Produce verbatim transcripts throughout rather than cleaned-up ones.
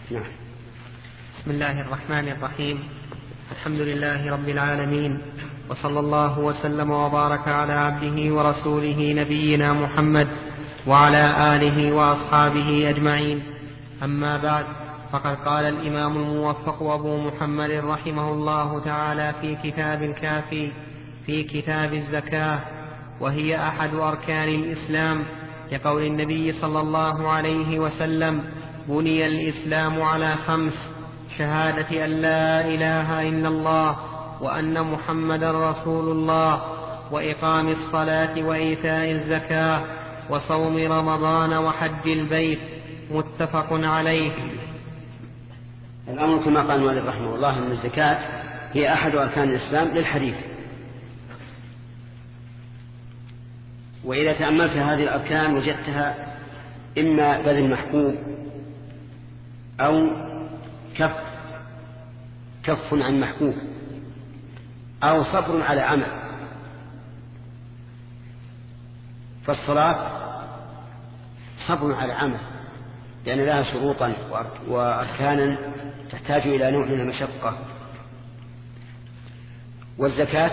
نعم. بسم الله الرحمن الرحيم. الحمد لله رب العالمين، وصلى الله وسلم وبارك على عبده ورسوله نبينا محمد وعلى آله وأصحابه أجمعين. أما بعد، فقد قال الإمام الموفق أبو محمد رحمه الله تعالى في كتاب الكافي في كتاب الزكاة: وهي أحد أركان الإسلام، لقول النبي صلى الله عليه وسلم: بني الإسلام على خمس: شهادة أن لا إله إلا الله وأن محمدا رسول الله، وإقام الصلاة وإيتاء الزكاة، وصوم رمضان وحج البيت. متفق عليه. الأمر كما قال المؤلف رحمه الله أن الزكاة هي أحد أركان الإسلام للحديث. وإذا تأملت هذه الأركان وجدتها إما بذل محبوب أو كف كف عن محبوب أو صبر على عمل. فالصلاة صبر على عمل لأن لها شروطا وأركانا تحتاج إلى نوع من المشقة. والزكاة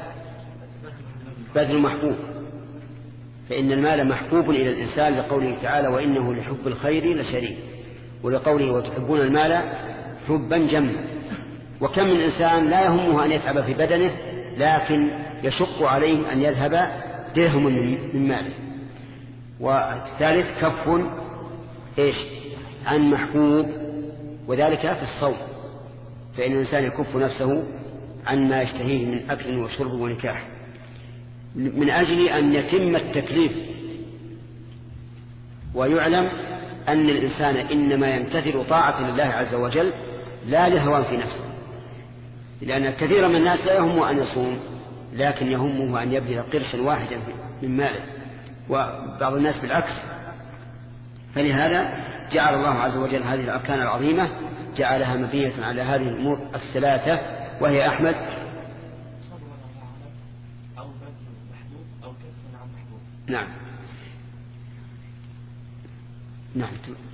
بذل محبوب، فإن المال محبوب إلى الإنسان لقوله تعالى: وإنه لحب الخير لشديد، ولقوله: وتحبون المال حبا جما. وكم من إنسان لا يهمه أن يتعب في بدنه لكن يشق عليه أن يذهب درهم من ماله. والثالث كف إيش عن محبوب، وذلك في الصوم، فإن الإنسان يكف نفسه عن ما يشتهيه من أكل وشرب ونكاح من أجل أن يتم التكليف. ويعلم أن الإنسان إنما يمتثل طاعة لله عز وجل لا لهوان في نفسه، لأن كثير من الناس لا يهمه أن يصوم لكن يهمه أن يبذل قرشا واحدا من ماله، وبعض الناس بالعكس. فلهذا جعل الله عز وجل هذه الأركان العظيمة جعلها مبنية على هذه الأمور الثلاثة، وهي أحمد نعم نعم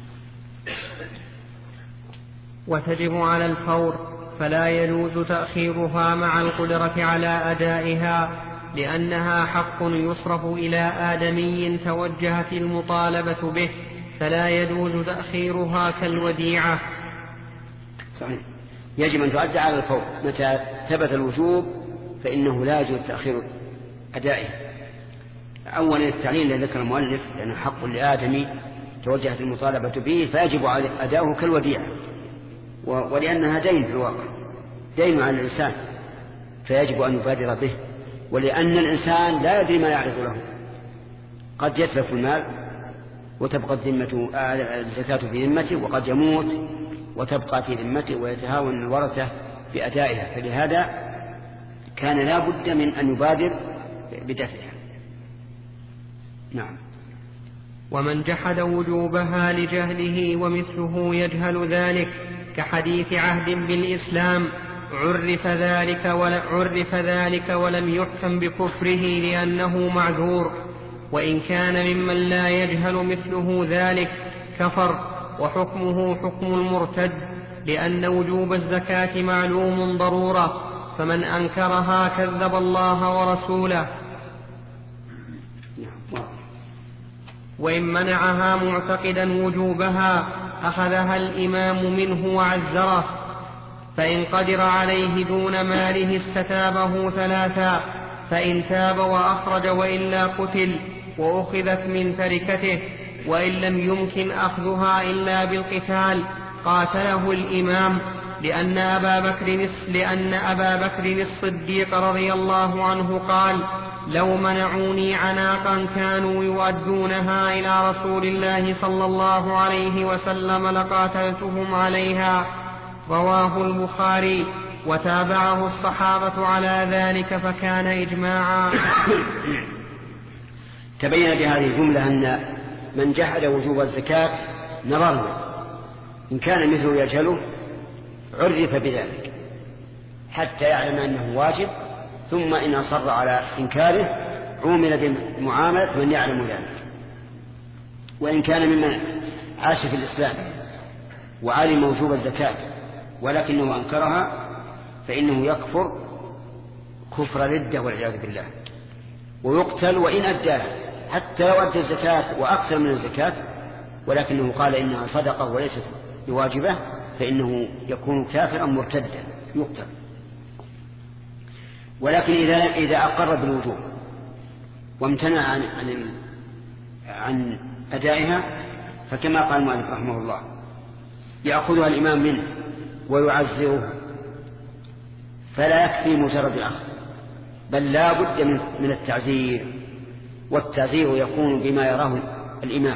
وتجب على الفور، فلا يجوز تأخيرها مع القدرة على أدائها، لأنها حق يصرف إلى آدمي توجهت المطالبة به، فلا يجوز تأخيرها كالوديعة. صحيح، يجب أن تؤدى على الفور. متى ثبت الوجوب فإنه لا يجوز تأخير أدائه. أولا التعليل الذي ذكر المؤلف لأنه حق لآدمي توجهت المطالبة به فيجب أداؤه كالوديعة، ولأنها دين في الواقع، دين على الإنسان فيجب أن يبادر به، ولأن الإنسان لا يدري ما يعرض له. قد يتلف المال وتبقى الذمة الزكاة في ذمته، وقد يموت وتبقى في ذمته ويتهاون الورثة بأدائها. فلهذا كان لا بد من أن يبادر بدفعها. نعم. ومن جحد وجوبها لجهله ومثله يجهل ذلك كحديث عهد بالإسلام عرف ذلك, عرف ذلك ولم يحكم بكفره لأنه معذور، وإن كان ممن لا يجهل مثله ذلك كفر، وحكمه حكم المرتد، لأن وجوب الزكاة معلوم ضرورة، فمن أنكرها كذب الله ورسوله. وإن منعها معتقدا وجوبها أخذها الإمام منه وعزره، فإن قدر عليه دون ماله استتابه ثلاثا: فإن تاب وأخرج وإلا قتل وأخذت من تركته، وإن لم يمكن أخذها إلا بالقتال قاتله الإمام، لأن أبا بكر لأن أبا بكر الصديق رضي الله عنه قال: لو منعوني عناقا كانوا يؤدونها إلى رسول الله صلى الله عليه وسلم لقاتلتهم عليها. رواه البخاري، وتابعه الصحابة على ذلك فكان إجماعا. تبين بهذه الجملة أن من جحد وجوب الزكاة نظرنا، إن كان مثله يجهله عرف بذلك حتى يعلم أنه واجب، ثم إن أصر على إنكاره عومل بمعاملة من يعلم ذلك. وإن كان ممن عاش في الإسلام وعلم وجوب الزكاة ولكنه أنكرها فإنه يكفر كفر ردة والعياذ بالله، ويقتل وإن أداها، حتى لو أدى الزكاة وأكثر من الزكاة ولكنه قال إنها صدقة وليست بواجبة فإنه يكون كافرا مرتدا يقتل. ولكن إذا إذا أقر بالوجوب وامتنع عن عن عن أدائها فكما قال المؤلف رحمه الله يأخذها الإمام منه ويعزره، فلا يكفي مجرد الأخذ بل لا بد من من التعزير، والتعزير يكون بما يراه الإمام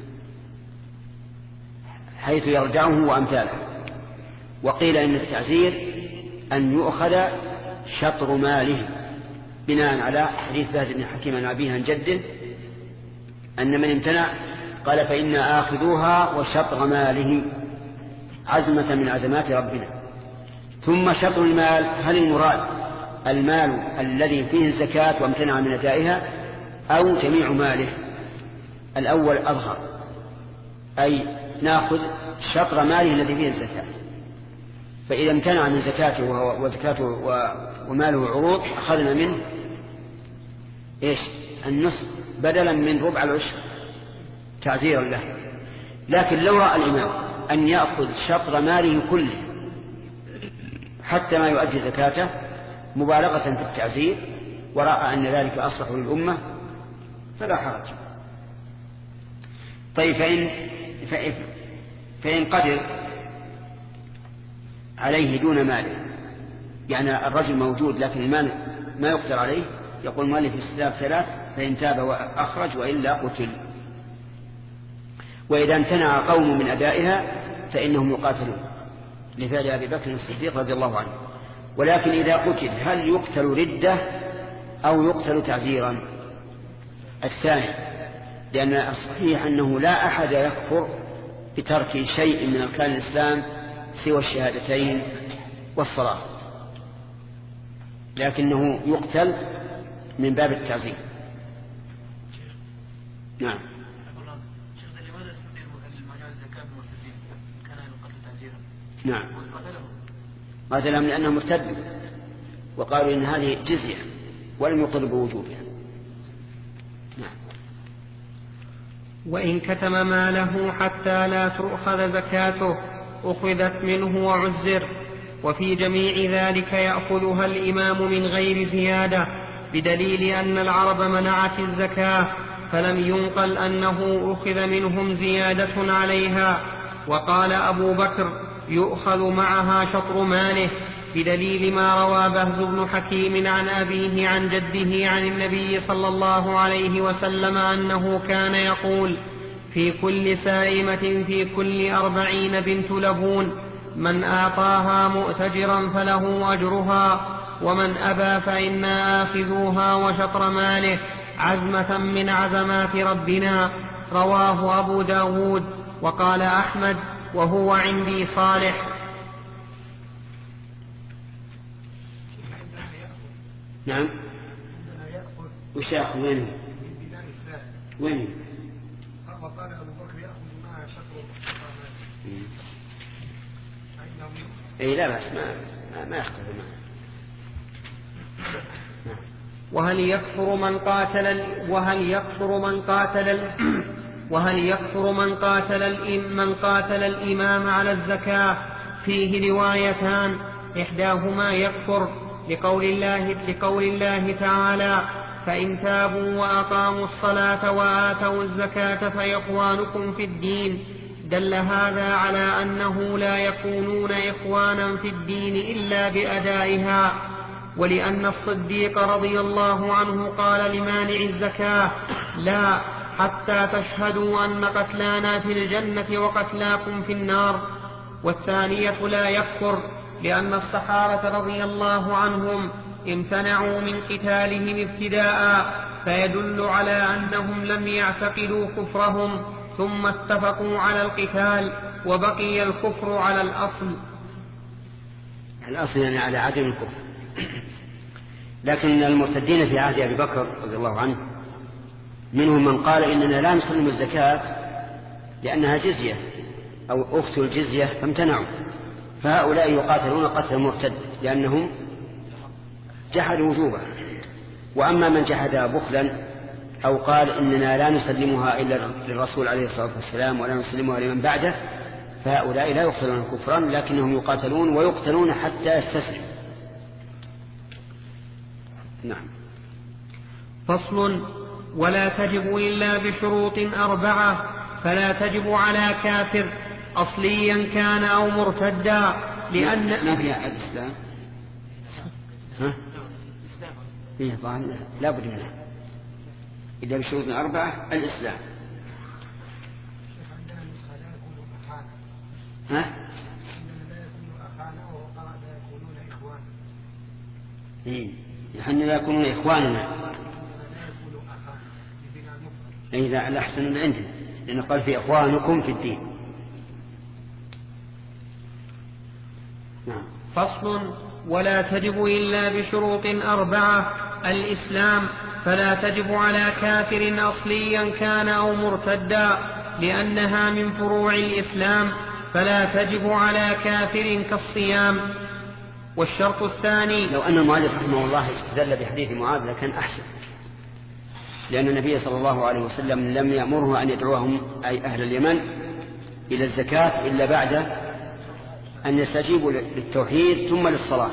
حيث يرجعه وأمثاله. وقيل إن التعزير أن يؤخذ شطر ماله بناء على حديث باز بن حكيم عن أبيه عن جده أن من امتنع قال فإنا آخذوها وشطر ماله عزمة من عزمات ربنا. ثم شطر المال هل المراد المال الذي فيه الزكاة وامتنع من أدائها أو جميع ماله؟ الأول أظهر، أي نأخذ شطر ماله الذي فيه الزكاة، فإذا امتنع من زكاته وزكاته وماله عروض أخذنا منه إيش النصف بدلا من ربع العشر تعزيرا له. لكن لو رأى الإمام أن يأخذ شطر ماله كله حتى ما يؤدي زكاته مبالغة في التعزير ورأى أن ذلك أصلح للأمة فلا حرج. طيب فإن, فإن, فإن قدر عليه دون ماله، يعني الرجل موجود لكن المال ما يقدر عليه، يقول مالي في السلاب ثلاث فإن تاب وأخرج وإلا قتل. وإذا امتنع قوم من أدائها فإنهم يقاتلون لفعل أبي بكر الصديق رضي الله عنه. ولكن إذا قتل هل يقتل ردة أو يقتل تعزيرا؟ الثاني، لأن الصحيح أنه لا أحد يكفر بترك شيء من أركان الإسلام سوى الشهادتين والصلاة، لكنه يقتل من باب التعزير. نعم. نعم قاتلهم لأنهم مرتدوا وقالوا إن هذه جزية ولم يقل بوجوبها. نعم. وإن كتم ماله حتى لا تؤخذ زكاته أخذت منه وعزر، وفي جميع ذلك يأخذها الإمام من غير زيادة بدليل أن العرب منعت الزكاة فلم ينقل أنه أخذ منهم زيادة عليها. وقال أبو بكر يؤخذ معها شطر ماله بدليل ما روى بهز بن حكيم عن أبيه عن جده عن النبي صلى الله عليه وسلم أنه كان يقول في كل سائمة في كل أربعين بنت لبون من آطاها مؤتجرا فله أجرها ومن أبى فإنا آخذوها وشطر ماله عزمة من عزمات ربنا. رواه أبو داود. وقال أحمد وهو عندي صالح. نعم. وش يأخذ وين وين وقال أبو بكر يأخذ معها شطر اي لا بس ما ما يختلف معه. وهل يكفر من قاتل وهل يكفر من قاتل وهل يكفر من قاتل من قاتل الإمام على الزكاة؟ فيه روايتان، إحداهما يكفر لقول الله لقول الله تعالى فإن تابوا وأقاموا الصلاة وآتوا الزكاة فإخوانكم في الدين. دل هذا على أنه لا يكونون إخوانا في الدين إلا بأدائها. ولأن الصديق رضي الله عنه قال لمانع الزكاة لا حتى تشهدوا أن قتلانا في الجنة وقتلاكم في النار. والثانية لا يكفر لأن الصحابة رضي الله عنهم امتنعوا من قتالهم ابتداء، فيدل على أنهم لم يعتقدوا كفرهم ثم اتفقوا على القتال وبقي الكفر على الأصل. الأصل يعني على عدم الكفر. لكن المرتدين في عهد أبي بكر رضي الله عنه منهم من قال إننا لا نسلم الزكاة لأنها جزية أو أخت الجزية فامتنعوا، فهؤلاء يقاتلون قتل مرتد لأنهم جحدوا وجوبه. وأما من جحدها بخلا أو قال إننا لا نسلمها إلا للرسول عليه الصلاة والسلام ولا نسلمها لمن بعده، فهؤلاء لا يقتلون كفرا لكنهم يقاتلون ويقتلون حتى يستسلم. نعم. فصل: ولا تجب إلا بشروط أربعة، فلا تجب على كافر أصليا كان أو مرتدا، لأن ما فيها الإسلام. ها؟ فيه طبعا لا بد منها إذا بشروط أربعة الإسلام. ها؟ إيه نحن لا يكونون إخواننا إذا الأحسن من عندنا، لأنه قال في إخوانكم في الدين. نعم. فصل: ولا تجب إلا بشروط أربعة: الإسلام، فلا تجب على كافر أصليا كان أو مرتدا لأنها من فروع الإسلام، فلا تجب على كافر كالصيام. والشرط الثاني: لو أن المؤلف رحمه الله استدل بحديث معاذ لكان أحسن، لأن النبي صلى الله عليه وسلم لم يأمره أن يدعوهم أي أهل اليمن إلى الزكاة إلا بعد أن يستجيبوا للتوحيد ثم للصلاة.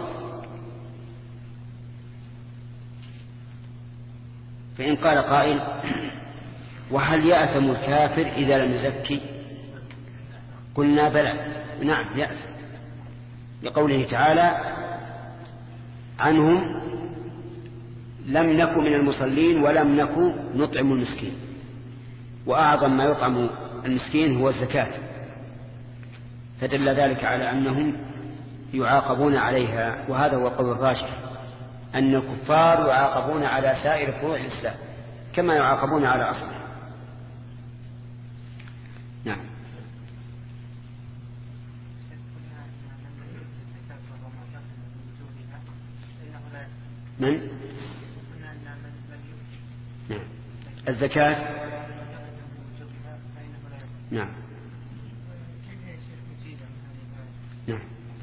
فإن قال قائل: وهل يأثم الكافر إذا لم يزكي؟ قلنا بلى، نعم يأثم، لقوله تعالى عنهم: لم نكن من المصلين ولم نكن نطعم المسكين. وأعظم ما يطعم المسكين هو الزكاة، فدل ذلك على أنهم يعاقبون عليها. وهذا هو القول الراجح، أن الكفار يعاقبون على سائر فروع الإسلام كما يعاقبون على أصله. نعم. من؟ نعم. الزكاة. نعم. نعم.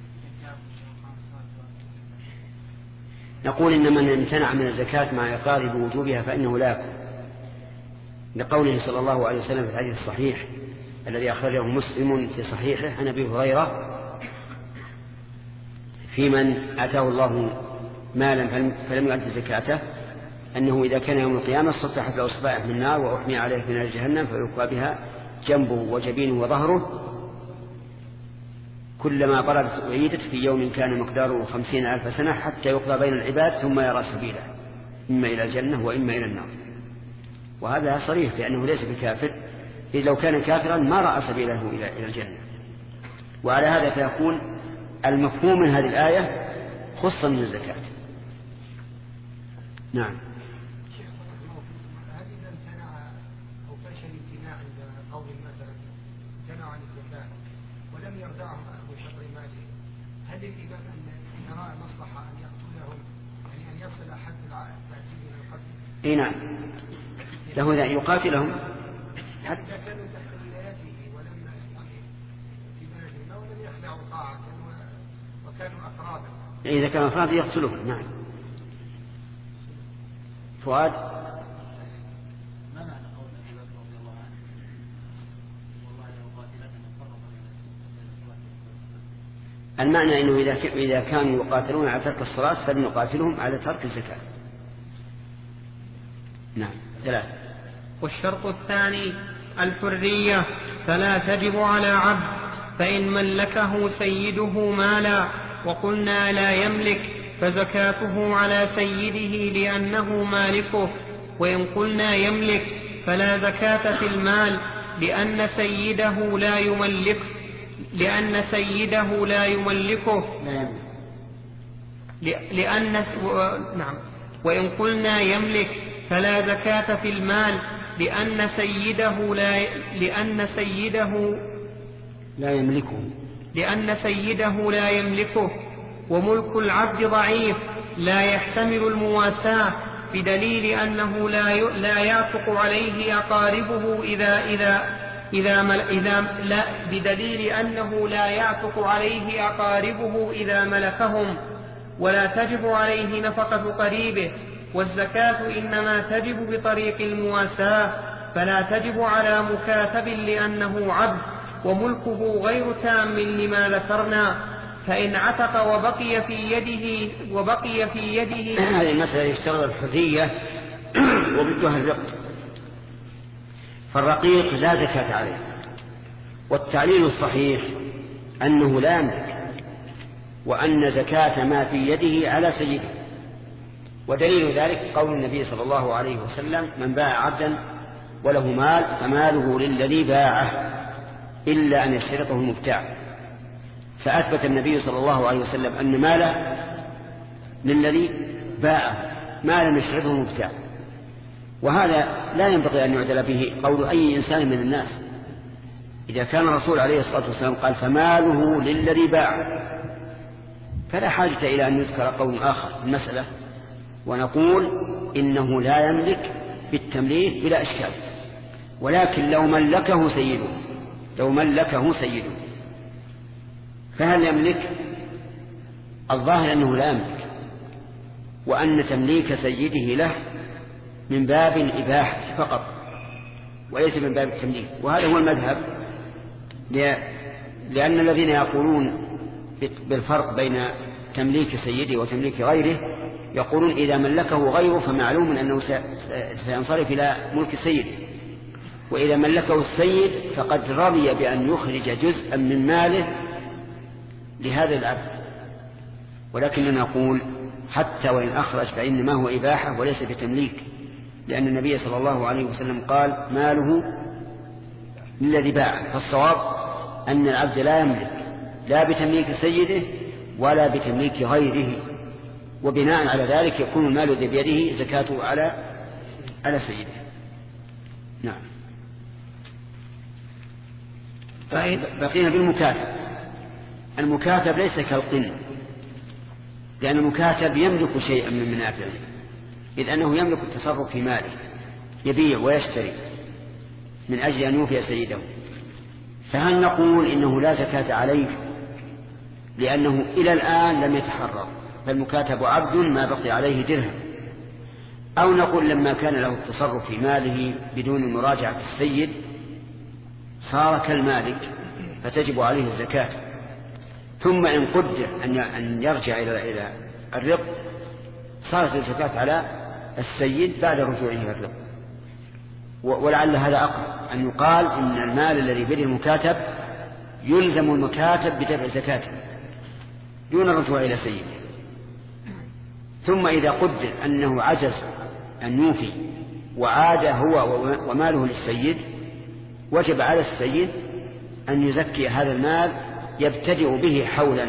نقول إن من امتنع من الزكاة مع إقراره بوجوبها فإنه لا يكفر، لقوله صلى الله عليه وسلم في الحديث الصحيح الذي أخرجه مسلم في صحيحه عن أبي هريرة في من آتاه الله مالا فلم يؤد زكاته، أنه إذا كان يوم القيامة سطحت له صباعه من النار وأحمي عليه في نار جهنم فيكوى بها جنبه وجبينه وظهره كلما بردت وعيدت في يوم كان مقداره خمسين ألف سنة حتى يقضى بين العباد ثم يرى سبيله إما إلى الجنة وإما إلى النار. وهذا صريح بأنه ليس بكافر، إذ لو كان كافرا ما رأى سبيله إلى الجنة. وعلى هذا فيكون المفهوم من هذه الآية خصا من الزكاة. نعم. هل إذا امتنع أو فشل امتناع قول مثلا امتنع عن الزكاة ولم يرجعهم أخذ شطر ماله، هل الإمام أن يرى مصلحة أن يقتلهم، يعني أن يصل حد التعزيز من القتل؟ إيه نعم، له ذا يقاتلهم حتى إذا كانوا تحت ولايته ولم في بلدهم ولم يخلعوا طاعة وكانوا أفرادا. إذا كانوا أفرادا يقتلهم. نعم. فؤاد. ما معنى قول أبي بكر رضي الله عنه والله لو قاتلتنا فرضا المعنى أنه إذا إذا كانوا يقاتلون على ترك الصلاة فلنقاتلهم على ترك الزكاة. نعم. ثلاثة. والشرط الثاني: الحرية، فلا تجب على عبد، فإن ملكه سيده مالا وقلنا لا يملك فزكاته على سيده لأنه مالكه، وإن قلنا يملك فلا زكاة في المال لأن سيده لا يملكه لأن سيده لا يملكه لأن نعم وإن قلنا يملك فلا زكاة في المال لأن سيده لا لأن سيده لا يملكه لأن سيده لا يملكه وملك العبد ضعيف لا يحتمل المواساة، بدليل أنه لا لا يعتق عليه أقاربه إذا إذا إذا, مل إذا لا بدليل أنه لا يعتق عليه أقاربه إذا ملكهم، ولا تجب عليه نفقة قريبه، والزكاة إنما تجب بطريق المواساة، فلا تجب على مكاتب لأنه عبد وملكه غير تام لما ذكرنا. فإن عتق وبقي في يده وبقي في يده هذه المسألة يشتغل الحرية وبدها الرق، فالرقيق لا زكاة عليه، والتعليل الصحيح أنه لا يملك، وأن زكاة ما في يده على سيده. ودليل ذلك قول النبي صلى الله عليه وسلم: من باع عبدا وله مال فماله للذي باعه إلا أن يشترطه المبتاع. فأثبت النبي صلى الله عليه وسلم أن ماله للذي باعه ما لم يشترطه المبتاع، وهذا لا ينبغي أن يعدل به قول أي إنسان من الناس. إذا كان الرسول عليه الصلاة والسلام قال فماله للذي باعه، فلا حاجة إلى أن يذكر قول آخر في المسألة، ونقول إنه لا يملك بالتمليك بلا إشكال. ولكن لو ملكه سيده لو ملكه سيده فهل يملك؟ الظاهر أنه لا يملك، وأن تمليك سيده له من باب الإباحة فقط وليس من باب التمليك. وهذا هو المذهب، لأن الذين يقولون بالفرق بين تمليك سيده وتمليك غيره يقولون إذا ملكه غيره فمعلوم أنه سينصرف إلى ملك سيده، وإذا ملكه السيد فقد رضي بأن يخرج جزءا من ماله لهذا العبد. ولكننا نقول حتى وإن أخرج فإنما هو إباحة وليس بتمليك، لأن النبي صلى الله عليه وسلم قال ماله للذي باع. فالصواب أن العبد لا يملك لا بتمليك سيده ولا بتمليك غيره، وبناء على ذلك يكون المال الذي بيده زكاته على على سيده. نعم. بقينا بالمكاتب. المكاتب ليس كالقن، لأن المكاتب يملك شيئا من منافعه، إذ أنه يملك التصرف في ماله، يبيع ويشتري من أجل أن يوفي سيده. فهل نقول إنه لا زكاة عليه لأنه إلى الآن لم يتحرر، فالمكاتب عبد ما بقي عليه درهم، أو نقول لما كان له التصرف في ماله بدون مراجعة السيد صار كالمالك فتجب عليه الزكاة، ثم إن قدر أن يرجع إلى إلى الرق صارت الزكاة على السيد بعد رجوعه إلى الرق. ولعل هذا أقرب أن يقال إن المال الذي بيده المكاتب يلزم المكاتب بدفع زكاته دون الرجوع إلى سيده. ثم إذا قدر أنه عجز أن يوفي وعاد هو وماله للسيد وجب على السيد أن يزكي هذا المال يبتدئ به حولا.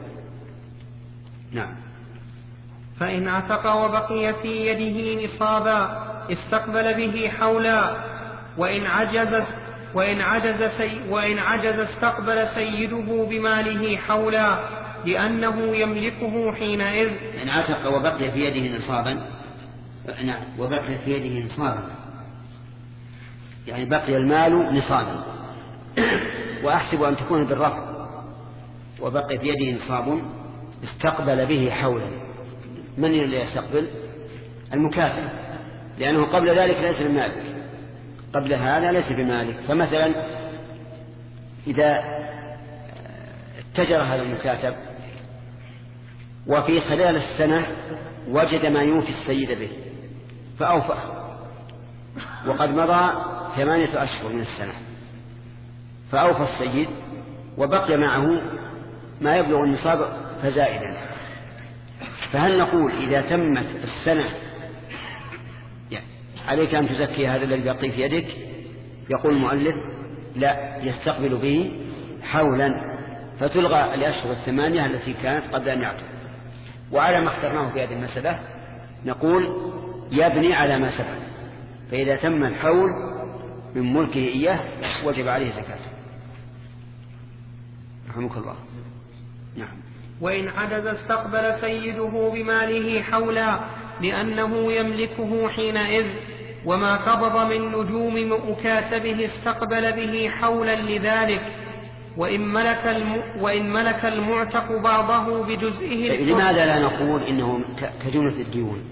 نعم. فإن عتق وبقي في يده نصابا استقبل به حولا، وإن عجز وإن عجز سي وإن عجز استقبل سيده بماله حولا لأنه يملكه حينئذ. إن عتق وبقي في يده نصابا، نعم، وبقي في يده نصابا يعني بقي المال نصابا، وأحسب أن تكون بالرفع، وبقي في يده نصاب استقبل به حولا. من اللي يستقبل؟ المكاتب، لأنه قبل ذلك ليس بمالك، قبل هذا ليس بمالك. فمثلا إذا اتجر هذا المكاتب وفي خلال السنة وجد ما يوفي السيد به فأوفى، وقد مضى ثمانية أشهر من السنة فأوفى السيد وبقي معه ما يبلغ النصاب فزائدا، فهل نقول إذا تمت السنة يعني عليك أن تزكي هذا الذي بقي في يدك؟ يقول المؤلف لا، يستقبل به حولا، فتلغى الأشهر الثمانية التي كانت قبل أن يعتق. وعلى ما اخترناه في هذه المسألة نقول يبني على ما سبق، فإذا تم الحول من ملكه إياه وجب عليه زكاته. رحمك الله. نعم. وإن عجز استقبل سيده بماله حولا لأنه يملكه حينئذ، وما قبض من نجوم مكاتبه استقبل به حولا لذلك، وإن ملك, الم... وإن ملك المعتق بعضه بجزئه. لماذا لا نقول إنه كجملة الديون؟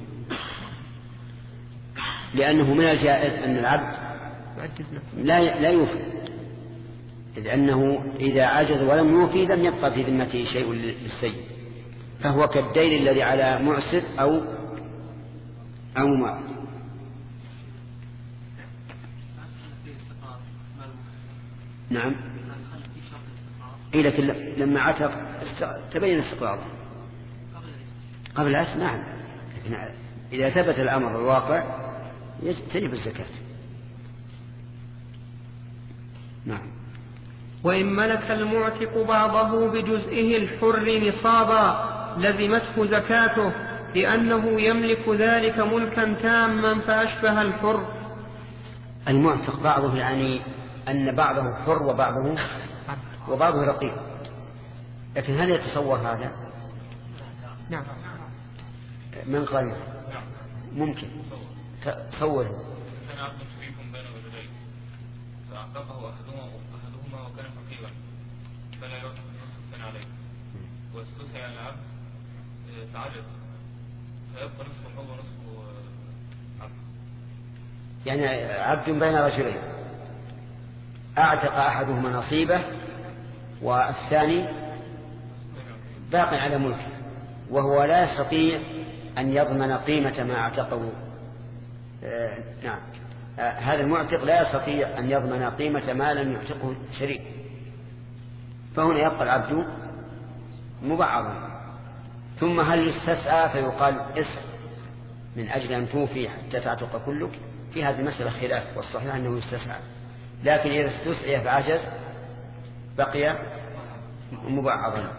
لأنه من الجائز أن العبد لا لا يوفي، إذ أنه إذا عجز ولم يوفي لم يبقى في ذمته شيء للسيد، فهو كالدين الذي على معسر أو أو مماثل. نعم. إيه لكن لما عتق تبين استقراضه قبل العتق. نعم، لكن إذا ثبت الأمر الواقع تجب الزكاة. نعم. وإن ملك المعتق بعضه بجزئه الحر نصابا لزمته زكاته، لأنه يملك ذلك ملكا تاما فأشبه الحر. المعتق بعضه يعني أن بعضه حر وبعضه وبعضه رقيق، لكن هل يتصور هذا؟ نعم. من قال ممكن تصوره. كان عبد شريك بين رجلين فأعتقه أحدهما أحدهما وكان فقيرا فلا يعتق نصف الثاني عليه، واستوسع العبد تعجز فيبقى نصف هو ونصف عبد. يعني عبد بين رجلين أعتق أحدهما نصيبه والثاني باقي على ملكه، وهو لا يستطيع أن يضمن قيمة ما اعتقه. آه نعم. آه هذا المعتق لا يستطيع أن يضمن قيمة ما لم يعتقه شريك، فهنا يبقى العبد مبعضا. ثم هل يستسعى فيقال اسع من أجل أن توفي حتى تعتق كلك؟ في هذه المسألة خلاف، والصحيح أنه يستسعى، لكن إذا استسعي فعجز بقي مبعضا.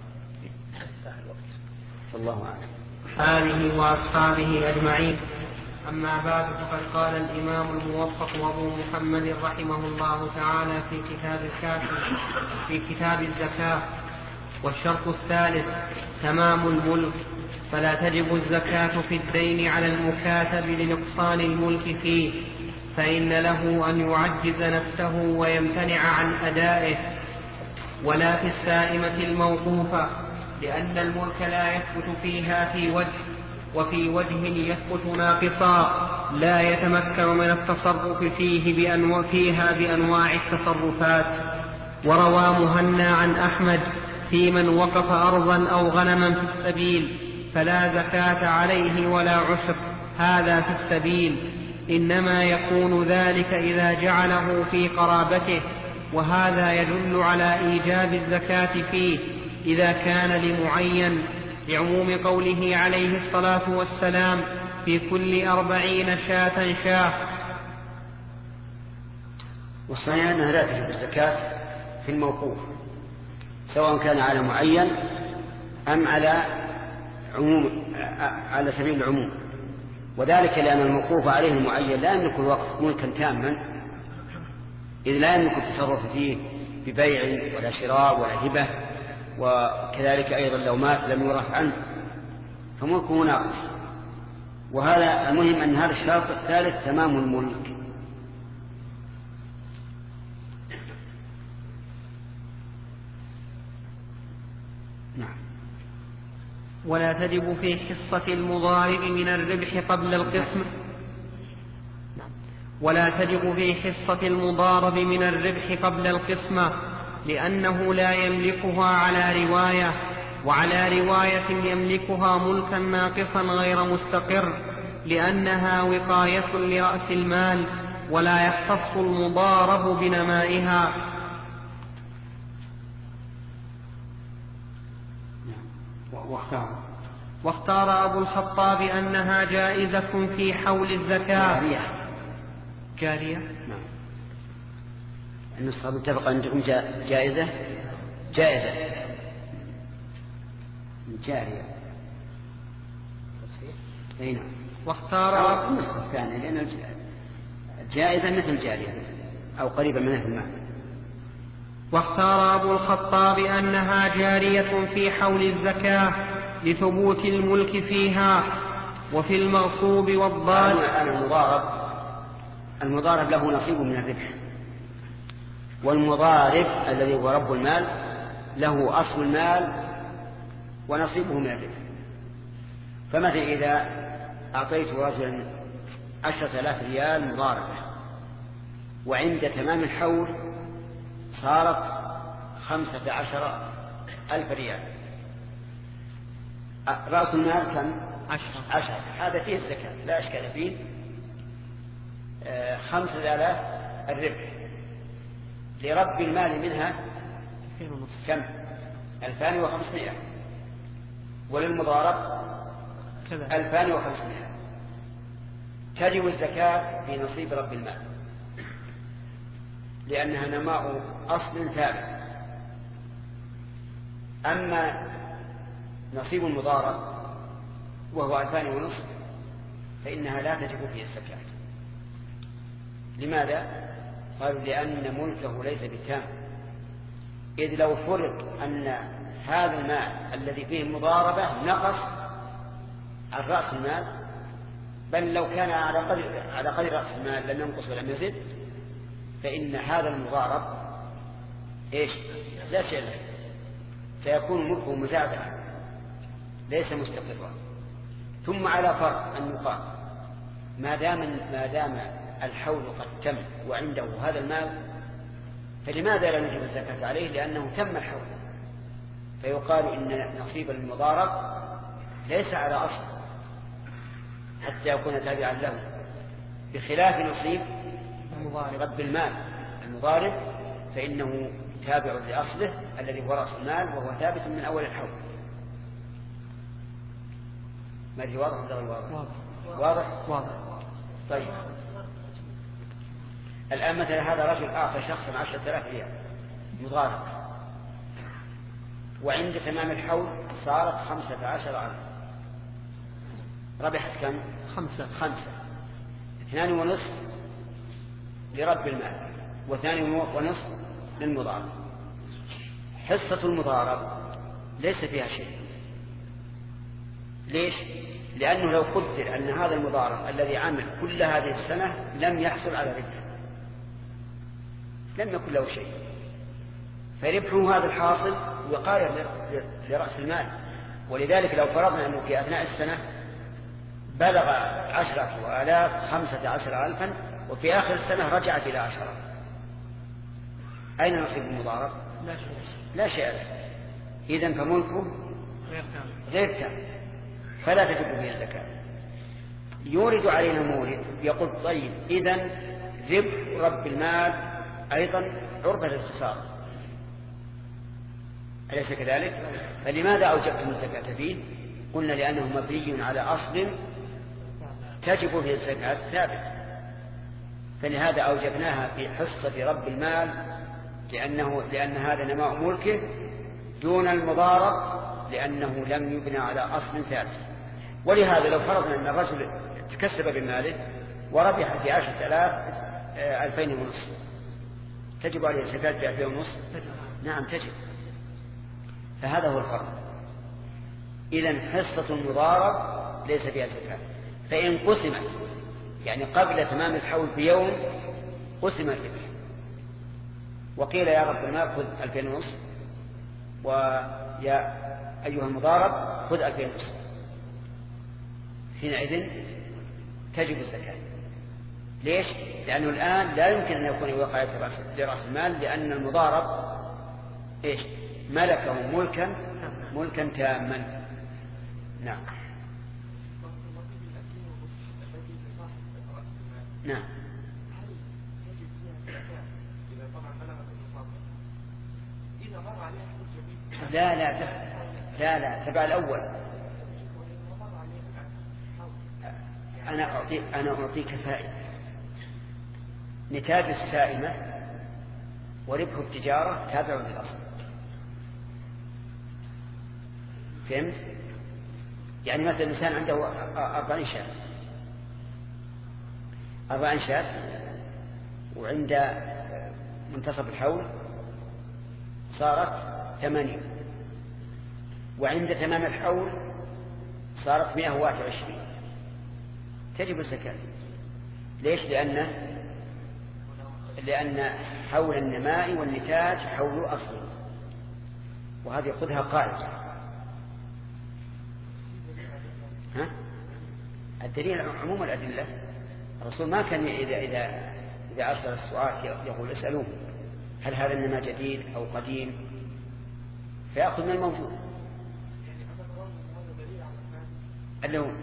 الله أعلم. آله وأصحابه أجمعين. أما بعد، فقد قال الإمام الموفق أبو محمد رحمه الله تعالى في كتاب الكافي في كتاب الزكاة: والشرط الثالث تمام الملك، فلا تجب الزكاة في الدين على المكاتب لنقصان الملك فيه، فإن له أن يعجز نفسه ويمتنع عن أدائه، ولا في السائمة الموقوفة، لأن الملك لا يثبت فيها في وجه، وفي وجه يثبت ناقصا لا يتمكن من التصرف فيه بأنواع فيها بأنواع التصرفات. وروى مهنا عن أحمد في من وقف أرضا أو غنما في السبيل فلا زكاة عليه ولا عشر، هذا في السبيل، إنما يكون ذلك إذا جعله في قرابته، وهذا يدل على إيجاب الزكاة فيه إذا كان لمعين، لعموم قوله عليه الصلاة والسلام: في كل أربعين شاة شاة. والصحيح أنها لا تجب الزكاة في الموقوف، سواء كان على معين أم على عموم على سبيل العموم، وذلك لأن الموقوف عليه المعين لا يملك الوقف ملكا تاما، إذ لا يملك التصرف فيه ببيع ولا شراء ولا هبة، وكذلك أيضا لو مات لم يورث عنه فملكه ناقص. وهذا المهم أن هذا الشرط الثالث تمام الملك. نعم. ولا تجب في حصة المضارب من الربح قبل القسم ولا تجب في حصة المضارب من الربح قبل القسمة، لأنه لا يملكها على رواية، وعلى رواية يملكها ملكا ناقصا غير مستقر، لأنها وقاية لرأس المال، ولا يختص المضارب بنمائها. واختار واختار أبو الخطاب أنها جائزة في حول الزكاة. جارية. جارية. نعم. النصاب اتفق عندكم جائزة جائزة جارية. أين؟ واختار النصف الثاني لأن الجائزة مثل جارية أو قريبا منها المعنى. واختار أبو الخطاب أنها جارية في حول الزكاة لثبوت الملك فيها. وفي المغصوب والضال المضارب المضارب له نصيب من الربح، والمضارب الذي هو رب المال له أصل المال ونصيبه من الربح. فمثلا إذا أعطيت رجلا عشرة آلاف ريال مضاربة وعند تمام الحول صارت خمسة عشر ألف ريال، رأس المال كم؟ عشرة. عشرة. هذا فيه الزكاة لا أشكال فيه. خمسة آلاف الربح، لرب المال منها كم؟ ألفان وخمسمائة، وللمضارب ألفان وخمسمائة. تجب الزكاة في نصيب رب المال لأنها نماء أصل ثابت. أما نصيب المضارب وهو ألفان ونصف فإنها لا تجب فيه الزكاة. لماذا؟ قالوا لأن ملكه ليس بالتام، إذ لو فرض أن هذا المال الذي فيه المضاربة نقص عن رأس المال، بل لو كان على قدر على قدر رأس المال لم ينقص ولم يزد، فإن هذا المضارب إيش؟ لا شيء له، سيكون ملكه مزعزعا ليس مستقرا. ثم على فرض أن يقال ما دام ما دام الحول قد تم وعنده هذا المال فلماذا لا نجب الزكاة عليه؟ لأنه تم الحول. فيقال إن نصيب المضارب ليس على أصل حتى يكون تابعا له، بخلاف نصيب رب المال المضارب فإنه تابع لأصله الذي هو رأس المال وهو ثابت من أول الحول. ما هي واضح ولا غير واضح؟ واضح واضح. طيب الآن مثلا هذا رجل أعطى شخصا عشرة آلاف ريال مضارب وعند تمام الحول صارت خمسة عشر ألف، ربحت كم؟ خمسة. خمسة. اثنان ونصف لرب المال واثنان ونصف للمضارب. حصة المضارب ليس فيها شيء. ليش؟ لأنه لو قدر أن هذا المضارب الذي عمل كل هذه السنة لم يحصل على ربح لم يكن له شيء، فربحه هذا الحاصل وقارب لرأس المال. ولذلك لو فرضنا أنه في أثناء السنة بلغ عشرة آلاف خمسة عشر ألفا وفي آخر السنة رجعت إلى عشرة، أين نصيب المضارب؟ لا شيء. لا شيء له. إذن فملكه غير تام. غير تام فلا تجب به الزكاة. يورد علينا مورد يقول طيب إذن ربح رب المال أيضا عرضة للخسارة، أليس كذلك؟ فلماذا أوجبتم الزكاة فيه؟ قلنا لأنه مبني على أصل تجب فيه الزكاة ثابت، فلهذا أوجبناها في حصة رب المال لأنه لأن هذا نماء ملكه دون المضارب لأنه لم يبنى على أصل ثابت. ولهذا لو فرضنا أن الرجل تكسب بماله وربح في عشرة آلاف ألفين ونصف تجب عليه الزكاة في ألفين ونصف؟ نعم تجب. فهذا هو الفرق. إذن حصة المضارب ليس فيها زكاة. فإن قسمت يعني قبل تمام الحول بيوم قسم الربح وقيل يا رب المال خذ ألفين ونصف ويا أيها المضارب خذ ألفين ونصف، حينئذ تجب الزكاة. ليش؟ لأنه الآن لا يمكن أن يكون وقع لرأس المال لأن المضارب إيش؟ ملكه ملكا ملكا تاما. نعم نعم لا لا لا لا تبع الأول. أنا أعطيك أنا أعطيك فائدة. نتاج السائمة وربح التجارة تابع للأصل. فهمت؟ يعني مثلا الإنسان عنده أربعين شاة أربعين شاة وعند منتصف الحول صارت ثمانين وعند تمام الحول صارت مئة وواحد وعشرين تجب الزكاة. ليش؟ لأن لأن حول النماء والنتاج حول أصل، وهذه خذها قاعدة. ها؟ الدليل عموم الأدلة. الرسول ما كان إذا إذا إذا أرسل السؤال يقول اسألوه هل هذا النماء جديد أو قديم، فيأخذ من الموجود. اللي هو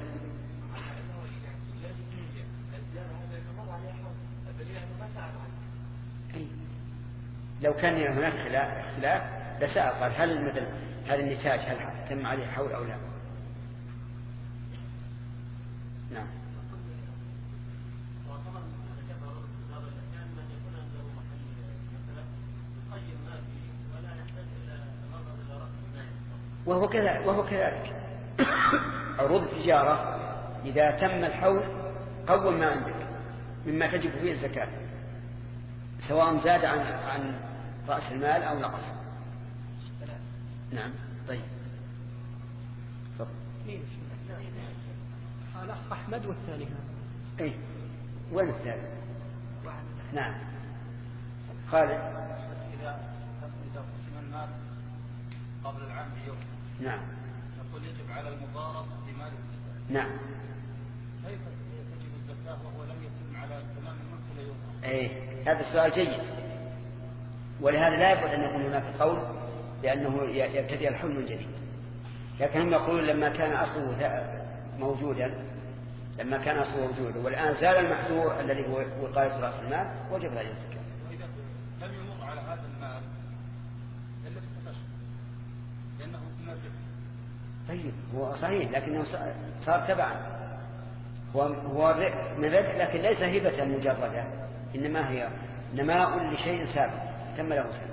لو كان هناك اختلاف لسأل قال هل مثل هذا النتاج هل تم عليه حول أو لا. نعم. وهو كذلك وهو كذلك عروض التجارة إذا تم الحول قوم ما عندك مما تجب فيه الزكاة، سواء زاد عن عن رأس المال أو نقص. نعم. طيب. قال أحمد والثاني هذا. إيه. وين الثاني؟ نعم. خالد. إذا إذا قسم المال قبل العام بيوم. نعم. نقول يجب على المضارب بمال الزكاة. نعم. كيف تجب الزكاة وهو لم يتم على تمام الملك إلى يوم؟ إيه. هذا السؤال جيد، ولهذا لا يبعد أن يكون هناك قول لأنه يبتدئ الحول من جديد. لكن هم يقولون لما كان أصله موجودا لما كان أصله موجودا والآن زال المحذور الذي هو وقاية رأس المال وجب عليه الزكاة. وإذا لم يمر على هذا المال إلا ستة أشهر لأنه من الربح. طيب هو صحيح لكنه صار تبعا، هو هو من الربح لكن ليس هبة مجردة، إنما هي نماء لشيء سابق تم له سنة.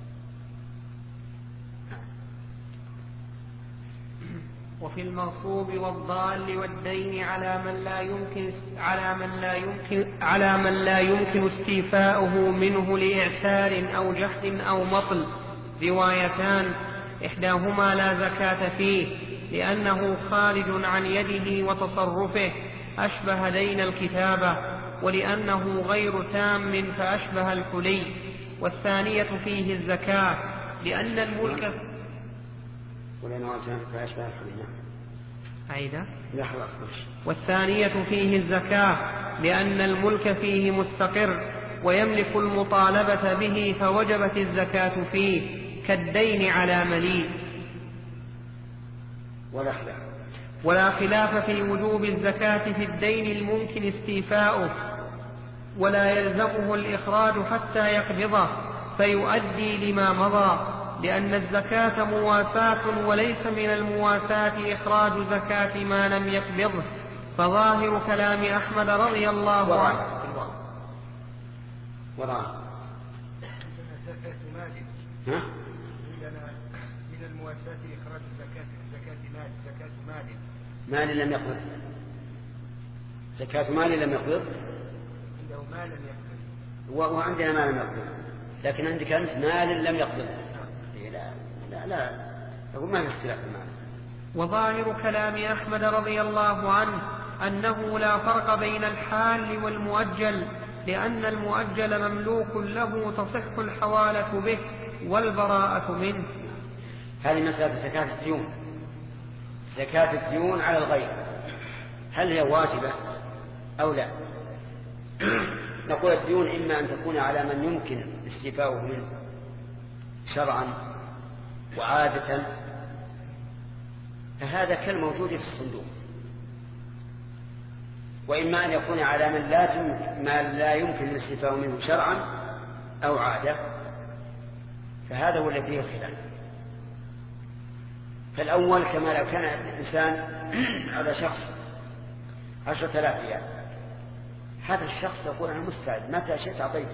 وفي المغصوب والضال والدين على من لا يمكن على من لا يمكن على من لا يمكن استيفاؤه منه لإعسار أو جحد أو مطل روايتان، إحداهما لا زكاة فيه لأنه خارج عن يده وتصرفه أشبه دين الكتابة، ولأنه غير تام فأشبه الحلي، والثانية فيه الزكاة لأن الملك فأشبه الحلي. أيضا لا خلاص. والثانية فيه الزكاة لأن الملك فيه مستقر ويملك المطالبة به فوجبت الزكاة فيه كالدين على مليء. ولا خلاف ولا خلاف في وجوب الزكاة في الدين الممكن استيفاؤه، ولا يلزمه الإخراج حتى يقبضه فيؤدي لما مضى، لأن الزكاة مواساة وليس من المواساة إخراج زكاة ما لم يقبضه، فظاهر كلام أحمد رضي الله عنه وضع زكاة مال ها؟ من المواساة إخراج زكاة زكاة مال زكاة مال مال لم يقبض، زكاة مال لم يقبض، عنده مال لم يقبض وعندنا مال لم يقبض، لكن عندك أنت مال لم يقبض. لا لا لا يقول ما في اختلاف المعنى. وظاهر كلام أحمد رضي الله عنه أنه لا فرق بين الحال والمؤجل، لأن المؤجل مملوك له تصح الحوالة به والبراءة منه. هذه مسألة زكاة الديون. زكاة الديون على الغير هل هي واجبة أو لا؟ نقول الديون إما أن تكون على من يمكن استيفاؤه منه شرعا وعادة، فهذا كالموجود في الصندوق، وإما أن يكون على من لا ما لا يمكن الاستيفاء منه شرعا أو عادة، فهذا هو الذي فيه الخلاف. فالأول كما لو كان الإنسان على شخص عشرة آلاف ريال، هذا الشخص يقول أنا مستعد متى شئت أعطيته،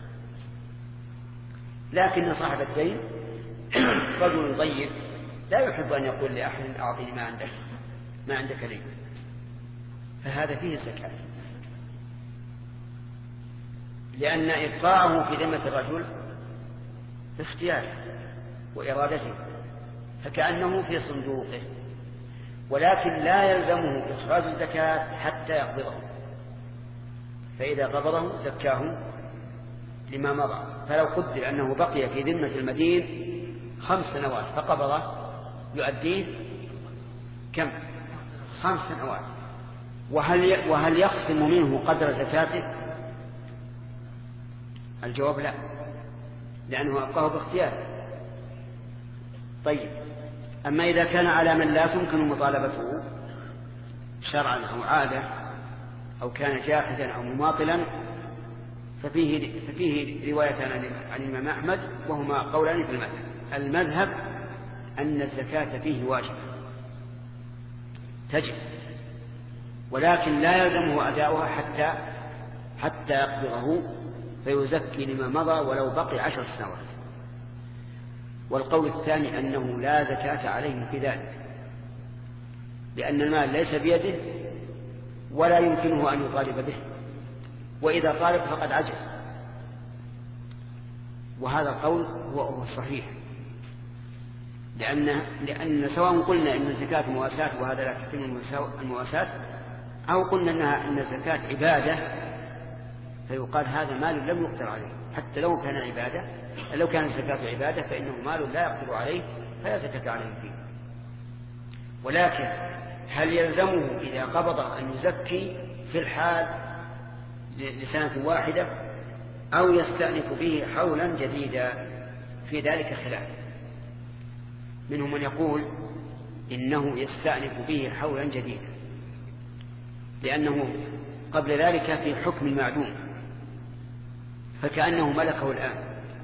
لكن صاحب الدين رجل طيب لا يحب أن يقول لأحد أعطيني ما عندك ما عندك لي، فهذا فيه الزكاة، لأن إبقاءه في ذمة الرجل اختيار وإرادته، فكأنه في صندوقه، ولكن لا يلزمه إخراج الزكاة حتى يقبضه، فإذا قبضه زكاه لما مضى. فلو قدر أنه بقي في ذمة المدين خمس سنوات فقبضه يؤديه كم؟ خمس سنوات. وهل وهل يخصم منه قدر زكاته؟ الجواب لا، لأنه أبقاه باختياره. طيب، أما إذا كان على من لا تمكن مطالبته شرعا أو عادة أو كان جاحدا أو مماطلا ففيه, ففيه رواية عن الإمام أحمد وهما قولان في المذهب. المذهب أن الزكاة فيه واجب تجب، ولكن لا يلزمه أداؤها حتى حتى يقبضه فيزكي لما مضى ولو بقي عشر سنوات. والقول الثاني أنه لا زكاة عليه في ذلك، لأن المال ليس بيده ولا يمكنه أن يطالب به، وإذا طالب فقد عجز. وهذا القول هو الصحيح، لأن, لأن سواء قلنا أن الزكاة مواساة وهذا لا تتم المواساة، أو قلنا أنها أن الزكاة عبادة، فيقال هذا مال لم يقدر عليه. حتى لو كان عبادة، لو كان الزكاة عبادة فإنه مال لا يقدر عليه فلا زكاة عليه فيه. ولكن هل يلزمه إذا قبض أن يزكي في الحال لسنة واحدة أو يستأنف به حولا جديدا؟ في ذلك خلاف. منهم من يقول إنه يستأنف به حولا جديدا، لأنه قبل ذلك في حكم المعدوم فكأنه ملكه الآن،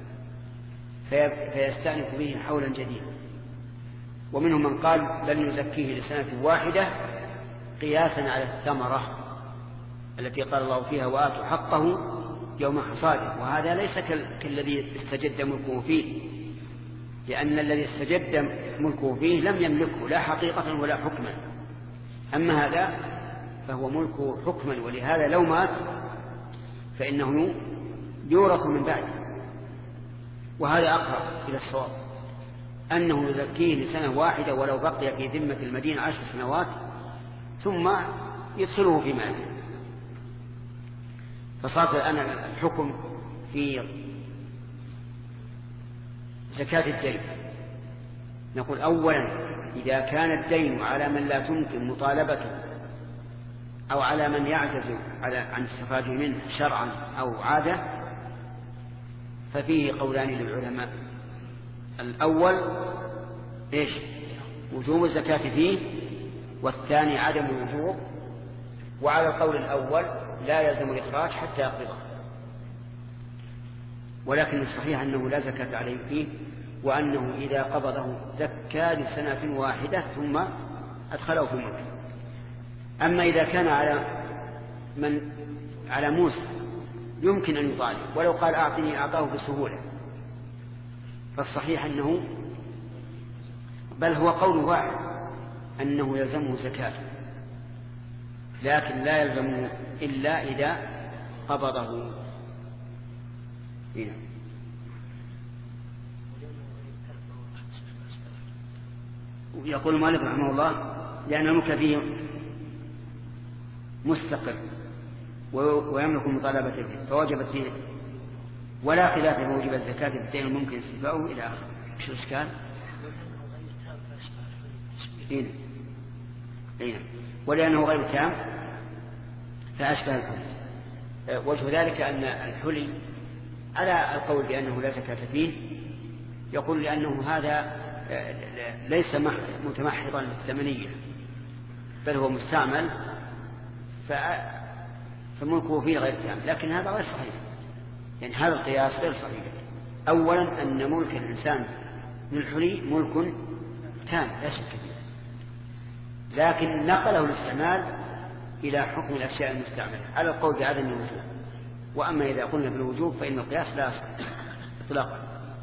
فيستأنف به حولا جديدا. ومنهم من قال بل يزكيه لسنة واحدة قياسا على الثمرة التي قال الله فيها وآتوا حقه يوم حصاده، وهذا ليس كالذي استجد ملكه فيه، لأن الذي استجد ملكه فيه لم يملكه لا حقيقة ولا حكما، أما هذا فهو ملكه حكما، ولهذا لو مات فإنه يورث من بعده. وهذا أقرب إلى الصواب، أنه يزكيه لسنة واحدة ولو بقي في ذمة المدينة عشر سنوات ثم يدخله في ماله. فصار الآن الحكم في زكاة الدين. نقول أولا إذا كان الدين على من لا تمكن مطالبته أو على من يعجز عن استخراجه منه شرعا أو عادة ففيه قولان للعلماء. الأول إيش؟ وجوب الزكاة فيه، والثاني عدم الوجوب. وعلى القول الأول لا يلزم الإخراج حتى يقبضه، ولكن الصحيح أنه لا زكاة عليه فيه، وأنه إذا قبضه زكى لسنة واحدة ثم أدخله في ملكه. أما إذا كان على من على موسى يمكن أن يطالب ولو قال أعطني أعطاه بسهولة، فالصحيح أنه بل هو قول واحد أنه يلزمه زكاة، لكن لا يلزمه إلا إذا قبضه. هنا يقول المؤلف رحمه الله لأن الملك فيه مستقر ويملك المطالبة به فوجبت فيه، ولا خلاف موجب الزكاة في الدين الممكن استيفاؤه إلى آخره. شو الإشكال؟ هنا هنا ولأنه غير تام فأشبه الحلي. وجه ذلك أن الحلي على القول بأنه لا زكاة فيه يقول لأنه هذا ليس متمحضا للثمنية بل هو مستعمل فملكه فيه غير تام، لكن هذا غير صحيح. يعني هذا القياس غير صحيح. أولا أن ملك الإنسان من الحلي ملك تام لا شك فيه، لكن نقله الاستعمال إلى حكم الأشياء المستعملة على القول بعدم الوجوب. وأما إذا قلنا بالوجوب فإن القياس لا يصح إطلاقا.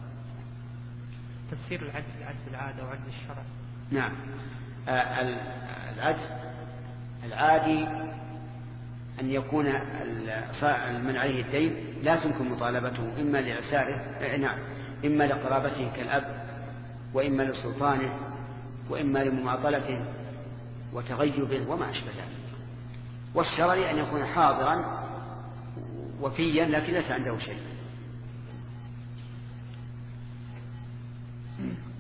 تفسير العجز عجز العادة وعجز الشرع. نعم. آه العجز العادي أن يكون من عليه الدين لا تمكن مطالبته إما لإعساره آه نعم إما لقرابته كالأب، وإما لسلطانه، وإما لمماطلته وتغيبه وما أشبه ذلك. والشرعي أن يكون حاضرا وفيا لكن ليس عنده شيء.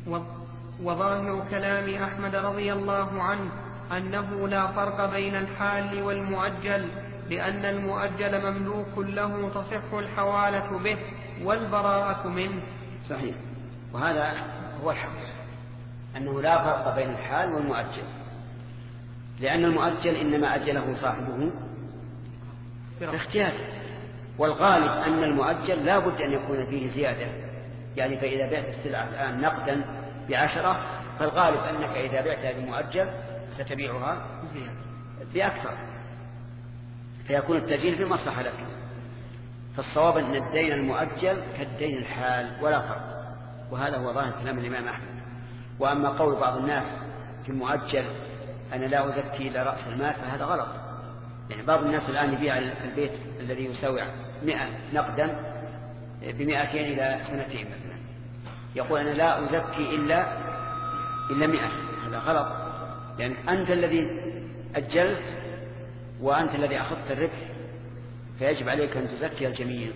وظاهر كلام أحمد رضي الله عنه أنه لا فرق بين الحال والمؤجل، لأن المؤجل مملوك له تصح الحوالة به والبراءة منه. صحيح، وهذا هو الحق، أنه لا فرق بين الحال والمؤجل، لأن المؤجل إنما أجله صاحبه باختياره، والغالب أن المؤجل لا بد أن يكون فيه زيادة. يعني فإذا بعت السلعة الآن نقدا بعشرة، فالغالب أنك إذا بعتها بمؤجل ستبيعها بأكثر، فيكون التأجيل في مصلحة لك. فالصواب أن الدين المؤجل كالدين الحال ولا فرق، وهذا هو ظاهر كلام الإمام أحمد. وأما قول بعض الناس في المؤجل أنا لا أزكي إلا رأس المال، فهذا غلط. يعني بعض الناس الآن يبيع البيت الذي يساوي مئة نقدا بمئتين إلى سنتين مثلا، يقول أنا لا أزكي إلا إلا مئة، هذا غلط، لأن يعني أنت الذي أجلت وأنت الذي أخذت الربح، فيجب عليك أن تزكي الجميع.